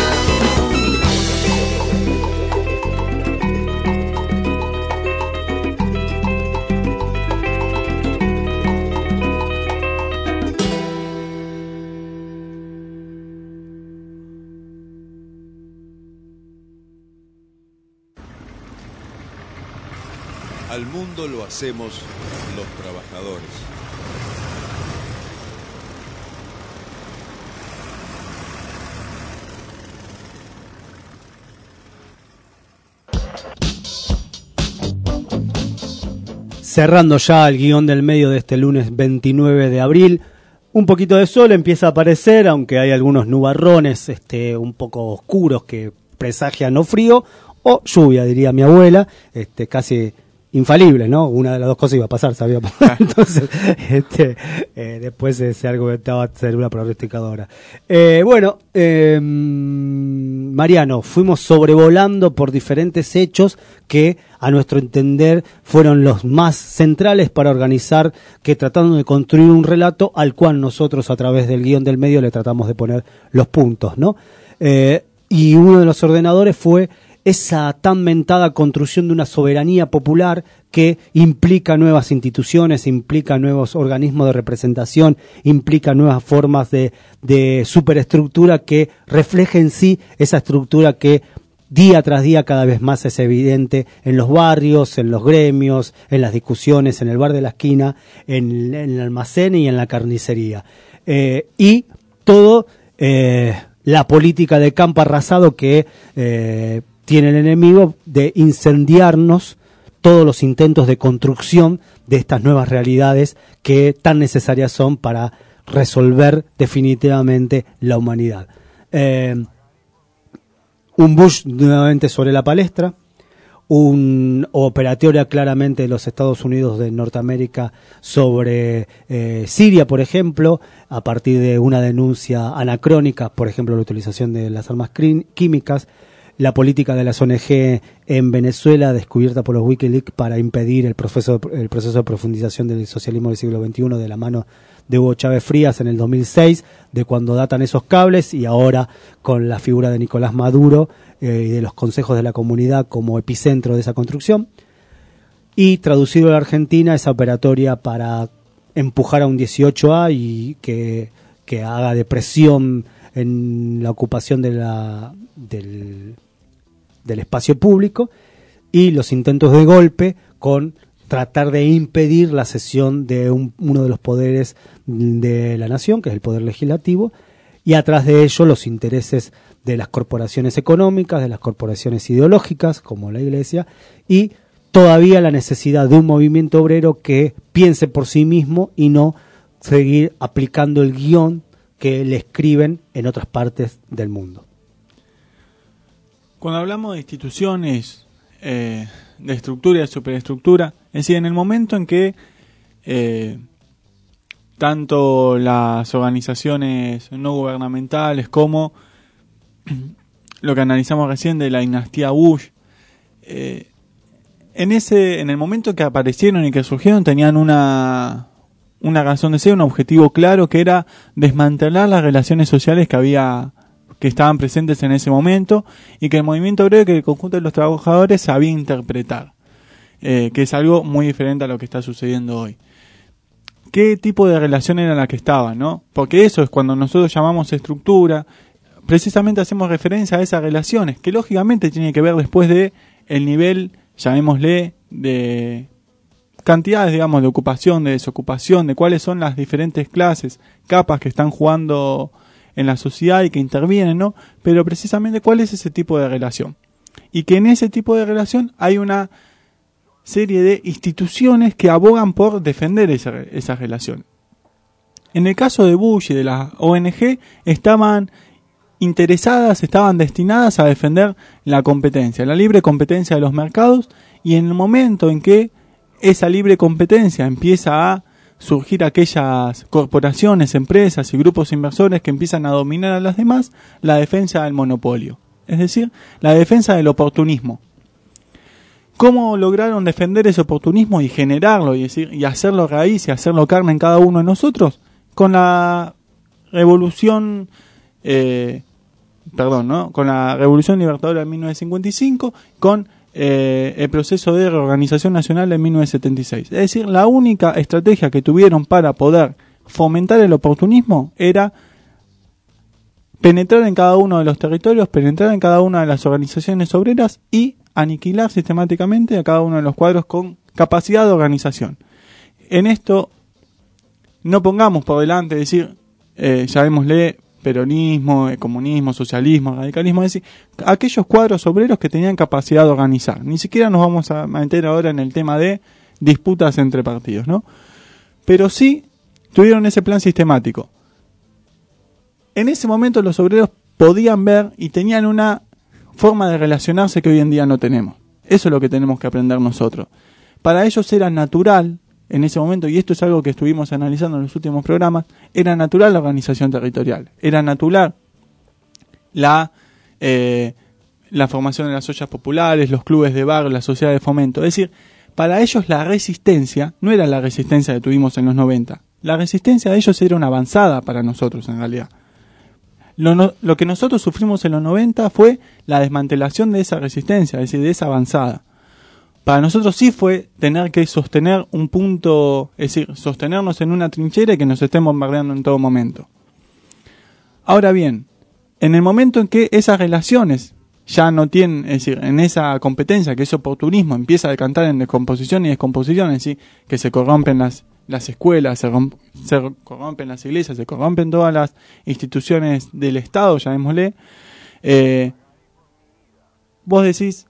Speaker 24: Al mundo lo hacemos los trabajadores.
Speaker 2: Cerrando ya el guión del medio de este lunes 29 de abril, un poquito de sol empieza a aparecer, aunque hay algunos nubarrones un poco oscuros que presagian o frío o lluvia, diría mi abuela, casi infalible, ¿no? Una de las dos cosas iba a pasar, sabía. Entonces, después se argumentaba ser una pronosticadora. Mariano, fuimos sobrevolando por diferentes hechos que, a nuestro entender, fueron los más centrales para organizar, que tratando de construir un relato al cual nosotros, a través del guión del medio, le tratamos de poner los puntos, ¿no? Y uno de los ordenadores fue esa tan mentada construcción de una soberanía popular que implica nuevas instituciones, implica nuevos organismos de representación, implica nuevas formas de superestructura que refleje en sí esa estructura que día tras día cada vez más es evidente en los barrios, en los gremios, en las discusiones, en el bar de la esquina, en el almacén y en la carnicería. Y todo la política de campo arrasado que tiene el enemigo de incendiarnos todos los intentos de construcción de estas nuevas realidades que tan necesarias son para resolver definitivamente la humanidad. Un Bush nuevamente sobre la palestra, un operatoria claramente de los Estados Unidos de Norteamérica sobre Siria, por ejemplo, a partir de una denuncia anacrónica, por ejemplo, la utilización de las armas químicas, la política de las ONG en Venezuela, descubierta por los Wikileaks para impedir el proceso de profundización del socialismo del siglo XXI de la mano de Hugo Chávez Frías en el 2006, de cuando datan esos cables, y ahora con la figura de Nicolás Maduro y de los consejos de la comunidad como epicentro de esa construcción. Y traducido a la Argentina, esa operatoria para empujar a un 18A y que haga de presión en la ocupación del espacio público, y los intentos de golpe con tratar de impedir la cesión de uno de los poderes de la nación, que es el poder legislativo, y atrás de ello los intereses de las corporaciones económicas, de las corporaciones ideológicas, como la Iglesia, y todavía la necesidad de un movimiento obrero que piense por sí mismo y no seguir aplicando el guión que le escriben en otras partes del mundo.
Speaker 5: Cuando hablamos de instituciones, de estructura y de superestructura, es decir, en el momento en que tanto las organizaciones no gubernamentales como lo que analizamos recién de la dinastía Bush, en el momento en que aparecieron y que surgieron, tenían una razón de ser, un objetivo claro, que era desmantelar las relaciones sociales que estaban presentes en ese momento, y que el movimiento obrero, que el conjunto de los trabajadores sabía interpretar, que es algo muy diferente a lo que está sucediendo hoy. ¿Qué tipo de relación era la que estaba, no? Porque eso es cuando nosotros llamamos estructura, precisamente hacemos referencia a esas relaciones, que lógicamente tiene que ver después de el nivel, llamémosle, de cantidades, digamos, de ocupación, de desocupación, de cuáles son las diferentes clases, capas que están jugando en la sociedad y que intervienen, ¿no? Pero precisamente cuál es ese tipo de relación. Y que en ese tipo de relación hay una serie de instituciones que abogan por defender esa relación. En el caso de Bush y de la ONG, estaban interesadas, estaban destinadas a defender la competencia, la libre competencia de los mercados, y en el momento en que esa libre competencia empieza a surgir aquellas corporaciones, empresas y grupos inversores que empiezan a dominar a las demás, la defensa del monopolio, es decir, la defensa del oportunismo. ¿Cómo lograron defender ese oportunismo y generarlo y hacerlo raíz y hacerlo carne en cada uno de nosotros? Con la revolución, con la Revolución Libertadora de 1955, con el proceso de reorganización nacional de 1976. Es decir, la única estrategia que tuvieron para poder fomentar el oportunismo era penetrar en cada uno de los territorios, penetrar en cada una de las organizaciones obreras y aniquilar sistemáticamente a cada uno de los cuadros con capacidad de organización. En esto no pongamos por delante decir, llamémosle peronismo, comunismo, socialismo, radicalismo, es decir, aquellos cuadros obreros que tenían capacidad de organizar. Ni siquiera nos vamos a meter ahora en el tema de disputas entre partidos, ¿no? Pero sí tuvieron ese plan sistemático. En ese momento los obreros podían ver y tenían una forma de relacionarse que hoy en día no tenemos. Eso es lo que tenemos que aprender nosotros. Para ellos era natural, en ese momento, y esto es algo que estuvimos analizando en los últimos programas, era natural la organización territorial, era natural la formación de las ollas populares, los clubes de barrio, la sociedad de fomento. Es decir, para ellos la resistencia no era la resistencia que tuvimos en los 90. La resistencia de ellos era una avanzada para nosotros, en realidad. Lo que nosotros sufrimos en los 90 fue la desmantelación de esa resistencia, es decir, de esa avanzada. Para nosotros sí fue tener que sostener un punto, es decir, sostenernos en una trinchera y que nos estén bombardeando en todo momento. Ahora bien, en el momento en que esas relaciones ya no tienen, es decir, en esa competencia, que ese oportunismo empieza a decantar en descomposición y descomposición, es decir, que se corrompen las escuelas, se corrompen las iglesias, se corrompen todas las instituciones del Estado, llamémosle, vos decís,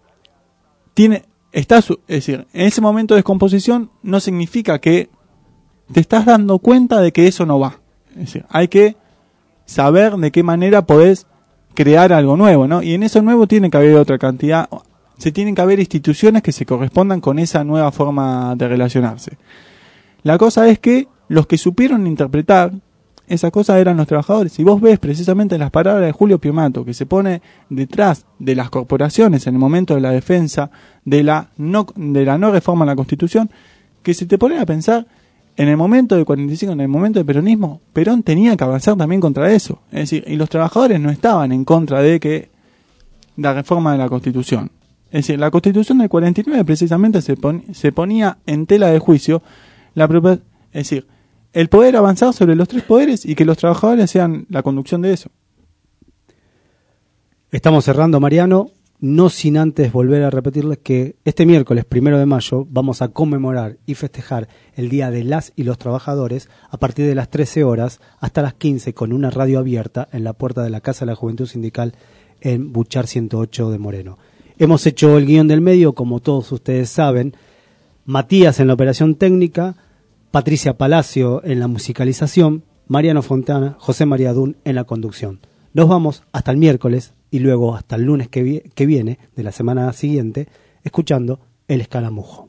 Speaker 5: es decir, en ese momento de descomposición no significa que te estás dando cuenta de que eso no va. Es decir, hay que saber de qué manera podés crear algo nuevo, ¿no? Y en eso nuevo tiene que haber otra cantidad, se tienen que haber instituciones que se correspondan con esa nueva forma de relacionarse. La cosa es que los que supieron interpretar esa cosa eran los trabajadores. Y vos ves precisamente las palabras de Julio Piumato, que se pone detrás de las corporaciones en el momento de la defensa de la no reforma a la Constitución, que si te ponen a pensar, en el momento del 45, en el momento del peronismo, Perón tenía que avanzar también contra eso. Es decir, y los trabajadores no estaban en contra de la reforma de la Constitución. Es decir, la Constitución del 49 precisamente se ponía en tela de juicio es decir, el poder avanzar sobre los tres poderes y que los trabajadores sean la conducción de eso.
Speaker 2: Estamos cerrando, Mariano, no sin antes volver a repetirles que este miércoles 1 de mayo vamos a conmemorar y festejar el Día de las y los Trabajadores a partir de las 13 horas hasta las 15 con una radio abierta en la puerta de la Casa de la Juventud Sindical en Buchar 108 de Moreno. Hemos hecho el guión del medio, como todos ustedes saben, Matías en la operación técnica, Patricia Palacio en la musicalización, Mariano Fontana, José María Dún en la conducción. Nos vamos hasta el miércoles y luego hasta el lunes que viene de la semana siguiente, escuchando El Escaramujo.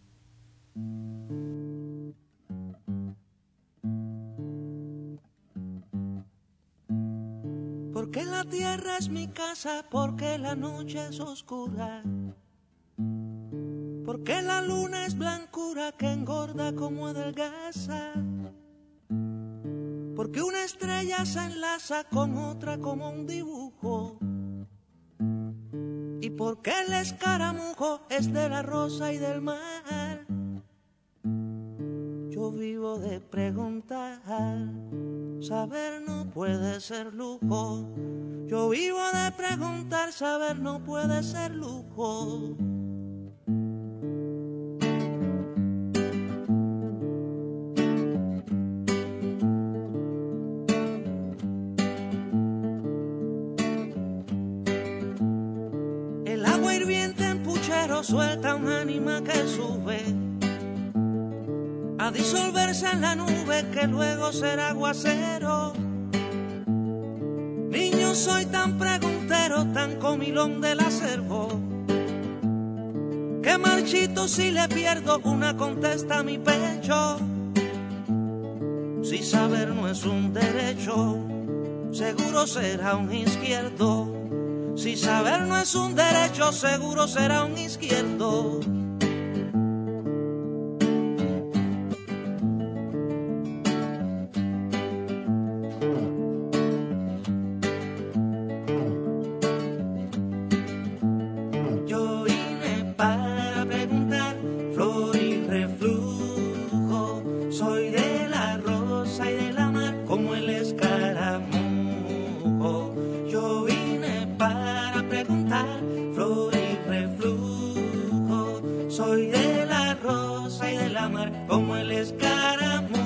Speaker 11: Porque la tierra es mi casa, porque la noche es oscura, porque la luna es blancura que engorda como adelgaza, porque una estrella se enlaza con otra como un dibujo, y porque el escaramujo es de la rosa y del mar. Yo vivo de preguntar, saber no puede ser lujo. Yo vivo de preguntar, saber no puede ser lujo.
Speaker 14: pero suelta un ánima que sube a disolverse en la nube que luego será aguacero. Niño, soy tan preguntero, tan comilón del acervo, que marchito si le pierdo una contesta a mi pecho. Si saber no es un derecho, seguro será un izquierdo. Si saber no es un derecho, seguro será un izquierdo. Yo vine para preguntar, flor y reflujo, soy de la rosa y de la mar como el escaramujo. Yo vine para preguntar, flor y reflujo, soy de la rosa y de la mar como el escaramujo.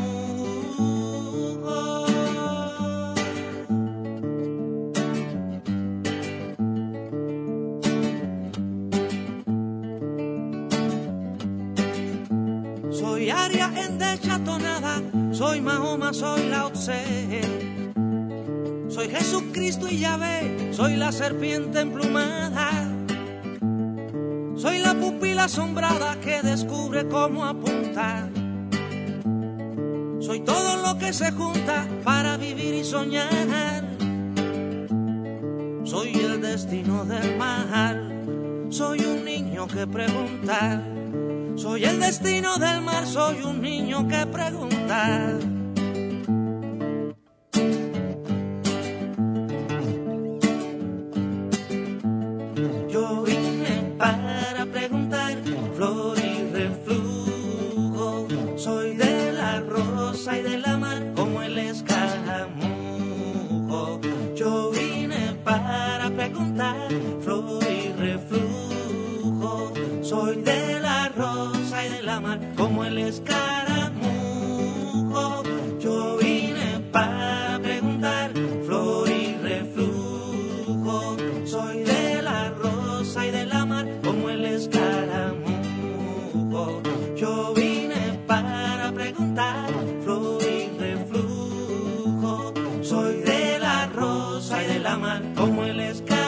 Speaker 14: Soy Aria en dechatonada, soy Mahoma, soy Lao Tse, soy Jesucristo y Yahvé, soy la serpiente emplumada, soy la pupila asombrada que descubre cómo apunta, soy todo lo que se junta para vivir y soñar, soy el destino del mar, soy un niño que pregunta. Soy el destino del mar, soy un niño que pregunta. Yo vine para preguntar, flor y reflujo, soy de la rosa y de la mar como el escaramujo. Yo vine para preguntar, flor y reflujo, soy de la rosa y de la mar como el escaramujo. Yo vine para preguntar, flor y reflujo, soy de la rosa y de la mar como el escaramujo. Yo vine para preguntar, flor y reflujo, soy de la rosa y de la mar como el escaramujo.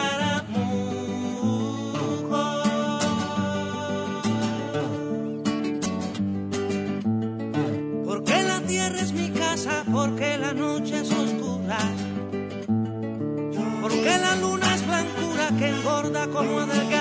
Speaker 14: Porque la noche es oscura, porque la luna es blancura que engorda como adelgaza.